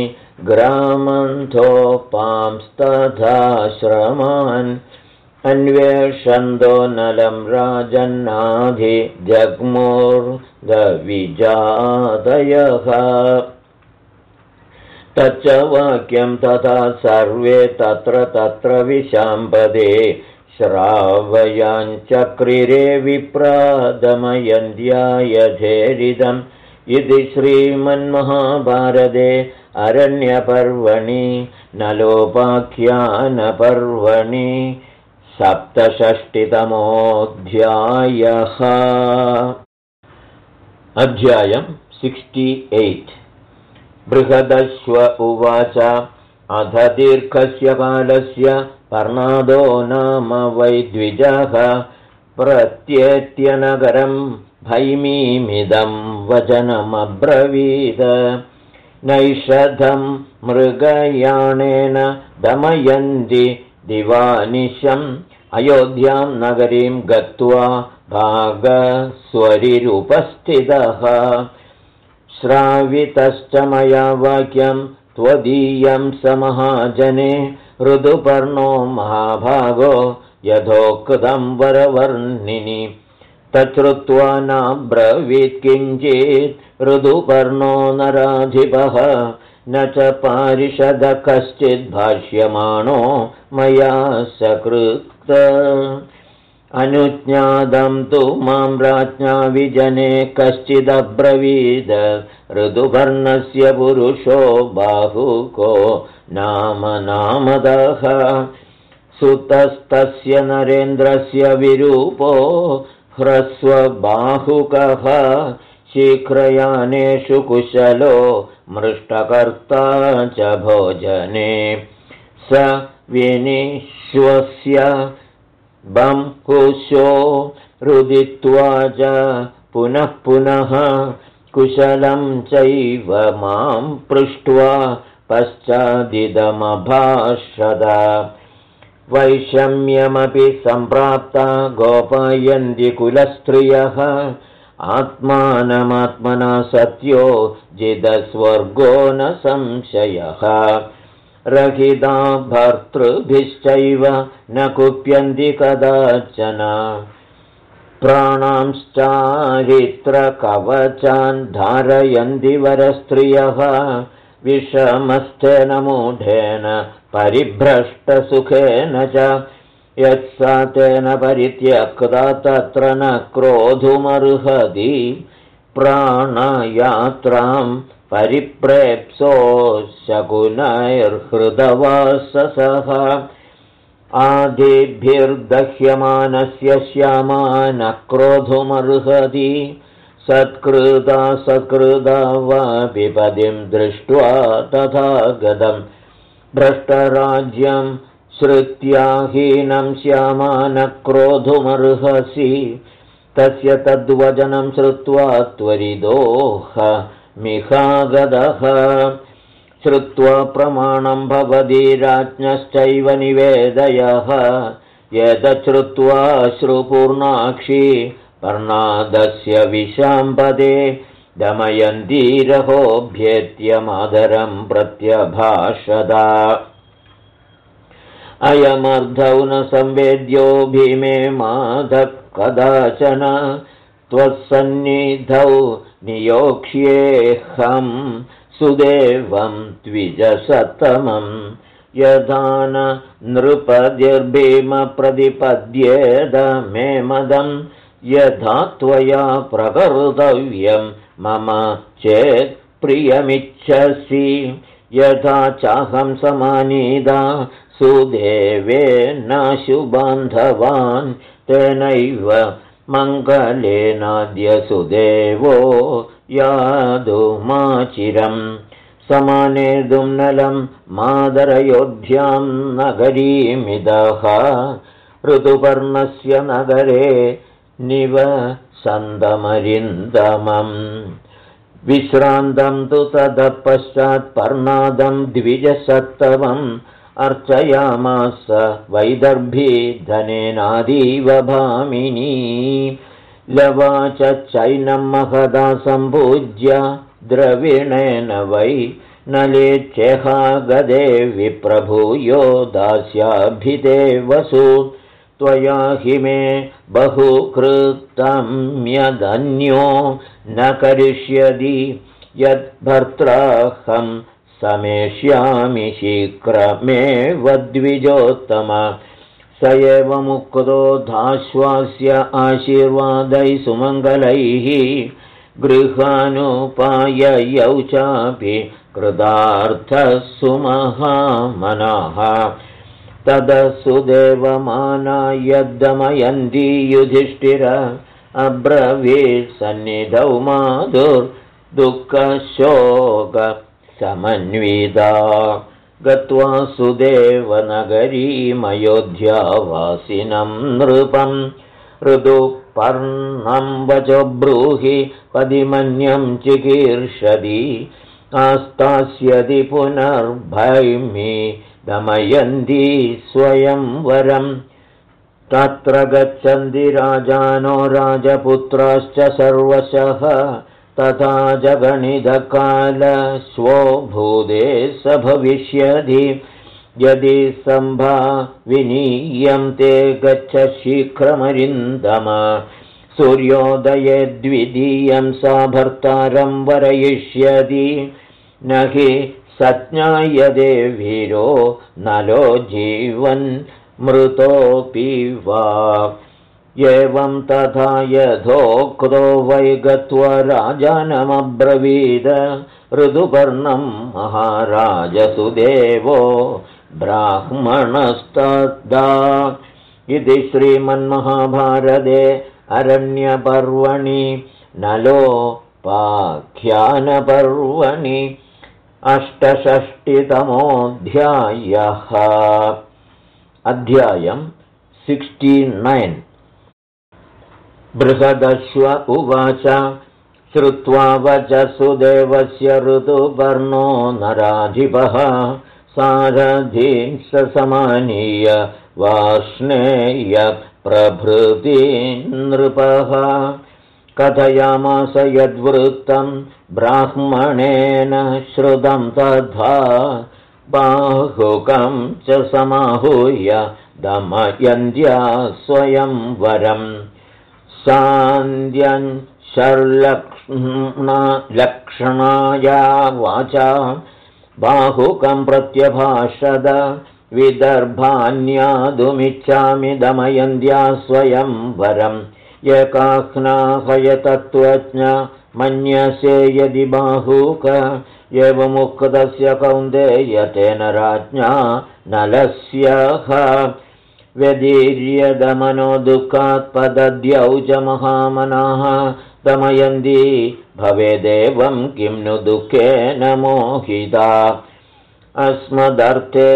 ग्रामन्थोपांस्तथा श्रमान् अन्वेषन्तो नलं राजन्नाधि जग्मुर्दविजातयः तच्च वाक्यं तथा सर्वे तत्र विशाम्पदे श्रावयाञ्चक्रिरे विप्रादमयन्त्यायधेरिदम् इति श्रीमन्महाभारते अरण्यपर्वणि नलोपाख्यानपर्वणि 67तमोऽध्यायः। अध्यायं 68। बृहदश्व उवाच अध दीर्घस्य कालस्य पर्णादो नाम वै द्विजः प्रत्येत्यनगरं भैमीमिदं वचनमब्रवीद नैषधं मृगयाणेन दमयन्ति दिवानिशम् अयोध्यां नगरीं गत्वा भागस्वरिरुपस्थितः श्रावितश्च मया वाक्यं त्वदीयं समहाजने ऋतुपर्णो महाभागो यथोक्तं वरवर्णिनि तच्छ्रुत्वा नाब्रवीत् किञ्चित् ऋतुपर्णो नराधिपः न च पारिषद कश्चित् भाष्यमाणो मया सकृत् अनुज्ञातं तु मां राज्ञा विजने कश्चिदब्रवीद ऋतुपर्णस्य पुरुषो बाहुको नामदः सुतस्तस्य नरेन्द्रस्य विरूपो ह्रस्वबाहुकः शीघ्रयानेषु कुशलो मृष्टकर्ता च भोजने स विनिश्वस्य बंकुशो रुदित्वा च पुनः पुनः कुशलं चैव मां पृष्ट्वा पश्चादिदमभाषद वैषम्यमपि सम्प्राप्ता गोपायन्ति कुलस्त्रियः आत्मानमात्मना सत्यो जितस्वर्गो न संशयः रहिता भर्तृभिश्चैव न कुप्यन्ति कदाचन प्राणांश्चारित्रकवचान् धारयन्ति वरस्त्रियः विषमस्थेन मूढेन परिभ्रष्टसुखेन च यत्सा तेन परित्यक्ता तत्र न क्रोधुमर्हति प्राणयात्रां परिप्रेप्सो शकुनैर्हृदवाससः आदिभिर्दह्यमानस्य श्यामा न क्रोधुमर्हति सत्कृता सत्कृता वा विपदिं दृष्ट्वा तथा गदम् भ्रष्टराज्यं श्रुत्या हीनं श्यामा न क्रोधुमर्हसि तस्य तद्वचनं श्रुत्वा त्वरिदोह मिहागदः श्रुत्वा प्रमाणं भवति राज्ञश्चैव निवेदयः यदश्रुत्वा श्रुपूर्णाक्षी पर्णादस्य विशाम्पदे दमयन्तीरहोऽभ्येत्य मादरं प्रत्यभाषदा अयमर्धौ न संवेद्यो भीमे माधः कदाचन त्वत्सन्निधौ नियोक्ष्येऽहं सुदेवं द्विजसत्तमं यथा न नृपतिर्भीमप्रतिपद्येद मे मदं यथा त्वया प्रकर्तव्यं मम चेत् प्रियमिच्छसि यथा चाहं समानीता सुदेवेनाशुबान्धवान् तेनैव मङ्गलेनाद्य सुदेवो यादुमाचिरं समानेतुं नलं मादरयोध्यां नगरीमिदः ऋतुपर्णस्य नगरे निवसन्तमरिन्दमम् विश्रान्तं तु ततः पश्चात् पर्णादं द्विजसत्तमम् अर्चयामास वैदर्भी धनेनादीव भामिनी लवाच चैनं महदा सम्पूज्य द्रविणेन वै नलेच्छेहा गदे विप्रभूयो दास्याभिदे वसु त्वया हि मे बहुकृतं यदन्यो न करिष्यति यद्भर्त्राहं समेष्यामि शीघ्रमेव द्विजोत्तम स एव मुक्तो धाश्वास्य आशीर्वादैः सुमङ्गलैः गृहानुपाययौ चापि कृतार्थः सुमहामनः तदसुदेवमानाय दमयन्ती युधिष्ठिर अब्रवीत् सन्निधौ माधुर्दुःखशोक समन्विता गत्वा सुदेवनगरीमयोध्यावासिनं नृपं ऋतुपर्णं वचो ब्रूहि पदिमन्यं चिकीर्षति आस्तास्यति पुनर्भैमी दमयन्ती स्वयंवरम् तत्र गच्छन्ति राजानो राजपुत्राश्च सर्वशः तथा जगणितकालश्वो भूदे स भविष्यति यदि सम्भाविनीयं ते गच्छ शीघ्रमरिन्दम सूर्योदये द्वितीयं सा भर्तारं वरयिष्यति न हि सज्ञायते वीरो नलो जीवन् मृतोऽपि वा एवं तथा यथोक्तो वै गत्वा राजानमब्रवीद ऋतुपर्णं महाराजसुदेवो ब्राह्मणस्तदा इति श्रीमन्महाभारते अरण्यपर्वणि नलोपाख्यानपर्वणि 68तमोऽध्यायः अध्यायं 69 बृहदश्व उवाच श्रुत्वा वचसुदेवस्य ऋतुपर्णो नराधिपः सारथीन् समानीय वार्ष्णेय प्रभृति नृपः कथयामास यद्वृत्तं ब्राह्मणेन श्रुतं तथा बाहुकं च समाहूय दमयन्त्या स्वयंवरम् सान्द्यं शर्लक्षणाया वाचा बाहुकं प्रत्यभाषद विदर्भान्यादुमिच्छामि दमयन्त्या स्वयंवरम् एकाह्नाहयतत्त्वज्ञ मन्यसे यदि बाहुक एवमुक्तस्य कौन्तेय तेन राज्ञा नलस्यः व्यदीर्यदमनो दुःखात् पदद्यौ च महामनाः दमयन्ती भवेदेवं किं नु दुःखेन मोहिता अस्मदर्थे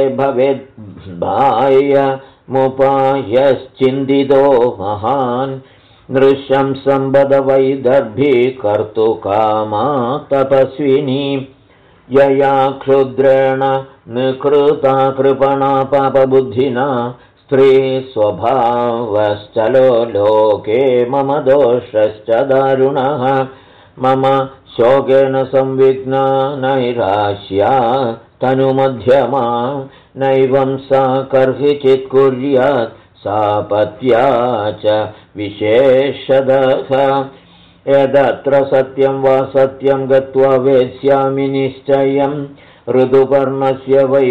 भवेद्बाह्यमुपायश्चिन्तितो महान् नृशंसं वैदर्भी कर्तुकामा तपस्विनी यया क्षुद्रेण निकृता कृपणा पापबुद्धिना स्त्री स्वभावश्चलो लोके मम दोषश्च दारुणः मम शोकेन संविघ्ना नैराश्या तनुमध्यमा नैवं सा कर्हिचित् कुर्यात् सापत्या च विशेषदः यदत्र सत्यं वा सत्यं गत्वा वेत्स्यामि निश्चयं ऋतुपर्णस्य वै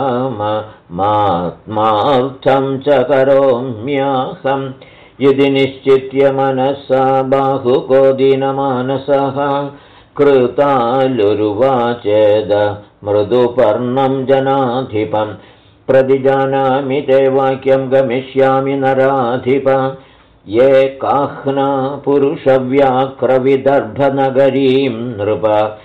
काममात्मार्थं च करोम्यहं यदि निश्चित्य मनसा बाहुको दीनमानसः कृतालुरुवाचेद मृदुपर्णं जनाधिपम् प्रतिजानामि ते वाक्यं गमिष्यामि नराधिप ये काह्ना पुरुषव्याक्रविदर्भनगरीं नृप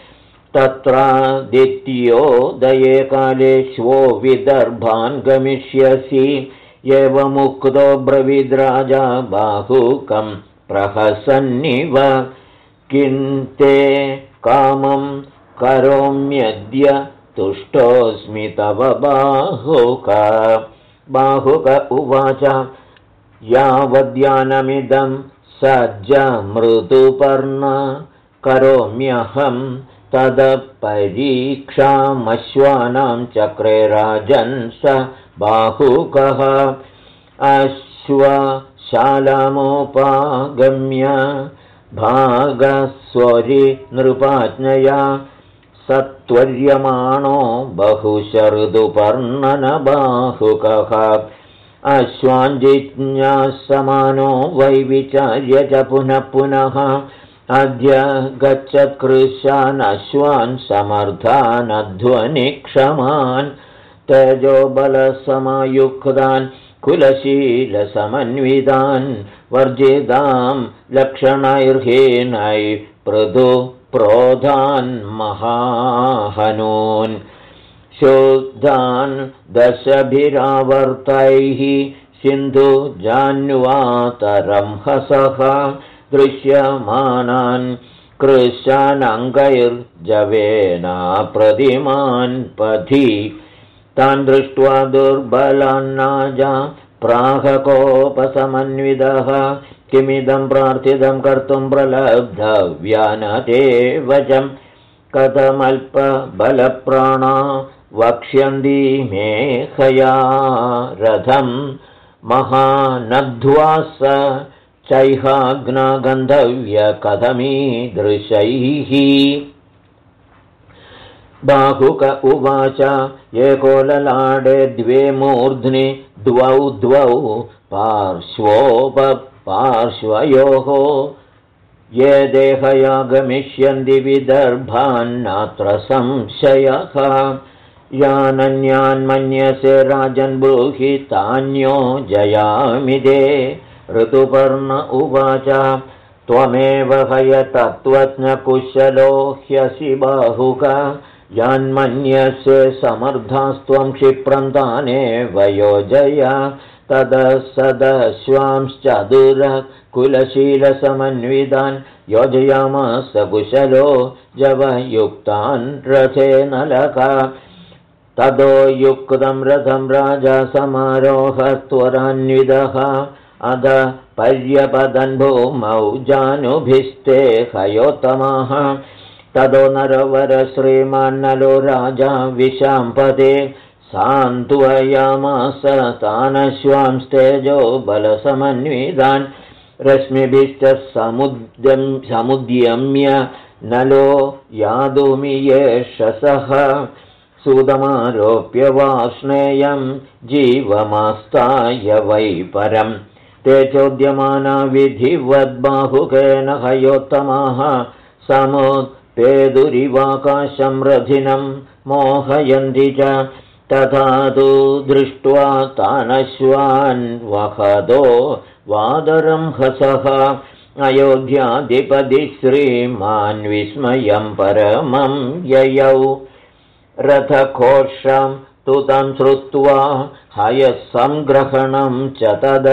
तत्रादित्योदये कालेश्वो विदर्भान् गमिष्यसि एवमुक्तो ब्रवीद्राजा बाहुकं प्रहसन्निव किन्ते कामं करोम्यद्य तुष्टोऽस्मि तव बाहुक उवाच यावद्यानमिदं सज्जमृदुपर्ण करोम्यहं तदपरीक्षामश्वानां चक्रे राजन् स बाहुकः अश्वशालामुपागम्य भागस्वरि नृपाज्ञया सत्वर्यमाणो बहुशऋदुपर्णनबाहुकः अश्वाञ्जिज्ञासमानो वै विचार्य च पुनः पुनः अद्य गच्छत्कृशान् अश्वान् समर्थान् अध्वनिक्षमान् तेजोबलसमयुक्तान् कुलशीलसमन्वितान् वर्जितां लक्षणैर्हीनैः पृथु प्रोधान् महाहनून् शुद्धान् दशभिरावर्तैः सिन्धुजान्वातरं हसः दृश्यमानान् कृशानङ्गैर्जवेना प्रतिमान् पथि तान् दृष्ट्वा दुर्बलान्नाजा प्राहकोपसमन्वितः किमिदं प्रार्थितं कर्तुं प्रलब्धव्यानते वचम् कथमल्पबलप्राणा वक्ष्यन्ति मे हया रथं महानब्ध्वा स चैहाग्नगन्धव्यकथमीदृशैः बाहुक उवाच एको ललाडे द्वे मूर्ध्नि द्वौ पार्श्वयोः ये देहया गमिष्यन्ति विदर्भान्नात्र संशयः यानन्यान्मन्यसे राजन् ब्रूहि तान्यो जयामि ते ऋतुपर्ण उवाच त्वमेव हयतत्त्वज्ञकुशलो ह्यसि बाहुक यान्मन्यसे समर्थास्त्वं क्षिप्रं तानेव योजय तदसदश्वांश्चतुरः कुलशीलसमन्वितान् योजयामास कुशलो जवयुक्तान् रथे नलका ततो युक्तं रथं राजा समारोहत्वरान्वितः अध पर्यपदन् भूमौ जानुभिस्ते हयोत्तमाः ततो नरवर श्रीमान्नलो राजा विशाम्पते सान्त्वयामास तानश्वांस्तेजो बलसमन्वितान् रश्मिभिश्च समुद्यम्य नलो यादुमियेषसः सुदमारोप्य वार्ष्णेयं जीवमास्ताय वै परम् ते चोद्यमाना विधिवद्बाहुकेन हयोत्तमाः समुत्पेदुरिवाकाशं रथिनं मोहयन्ति च तथा तु दृष्ट्वा तानश्वान् वहदो वादरं हसः अयोध्याधिपति श्रीमान् विस्मयं परमं ययौ रथघोषं तु तं श्रुत्वा हयसंग्रहणं च तद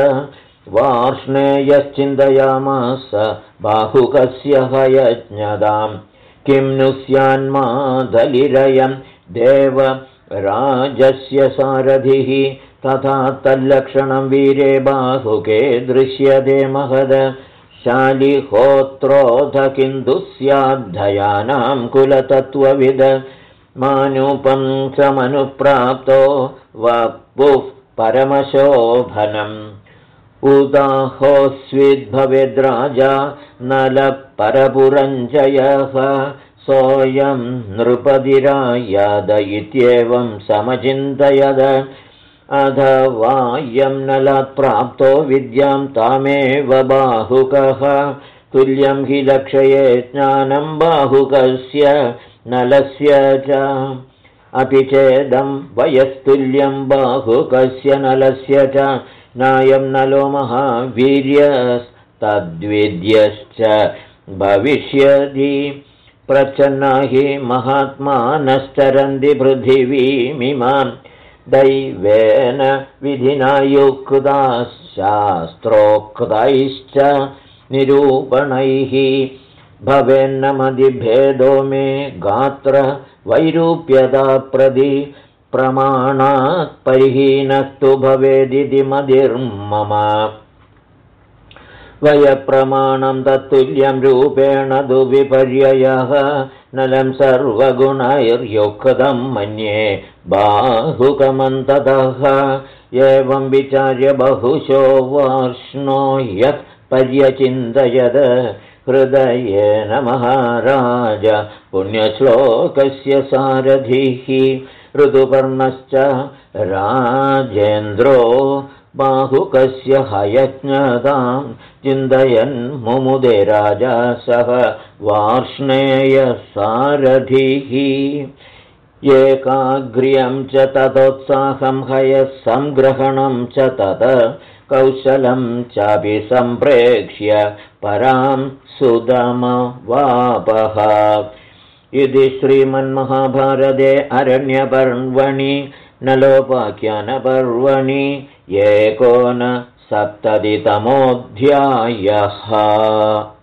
वार्ष्णेयश्चिन्तयामास बाहुकस्य हयज्ञदां किं नु स्यान्मादलिरयं देवराजस्य सारथिः तथा तल्लक्षणं वीरे बाहुके दृश्यते महद शालिहोत्रोऽथ किन्तु स्याद्धयानां कुलतत्त्वविद मानुपं समनुप्राप्तो वपुः परमशोभनम् उदाहोस्विद्भवेद्राजा नलपरपुरञ्जयः सोऽयं नृपतिरायाद इत्येवं समचिन्तयद अथवायं नलात् प्राप्तो विद्यां तामेव बाहुकः तुल्यं हि लक्षये ज्ञानं बाहुकस्य नलस्य च अपि चेदं वयस्तुल्यं बाहुकस्य नलस्य च नायं नलो महावीर्यस्तद्विद्यश्च भविष्यति प्रच्छन्ना हि महात्मानश्चरन्ति पृथिवीमिमां दैवेन विधिना युक्ताः शास्त्रोक्तैश्च निरूपणैः भवेन्न मदिभेदो मे गात्र वैरूप्यता प्रति प्रमाणात् परिहीनस्तु भवेदिति मदिर्मम वयप्रमाणं तत्तुल्यं रूपेण तु विपर्ययः नलं सर्वगुणैर्युक्तं मन्ये बाहुकमन्ततः एवं विचार्य बहुशो वार्ष्णो यः पर्यचिन्तयद हृदयेन महाराज पुण्यश्लोकस्य सारथिः ऋतुपर्णश्च राजेन्द्रो बाहुकस्य हयज्ञतां चिन्तयन् मुमुदे राजा सह वार्ष्णेयसारथिः एकाग्र्यं च ततोत्साहं हयसंग्रहणं च तत कौशलं चापि सम्प्रेक्ष्य परां सुदमवापः इति श्रीमन्महाभारते अरण्यपर्वणि नलोपाख्यानपर्वणि 69तमोऽध्यायः।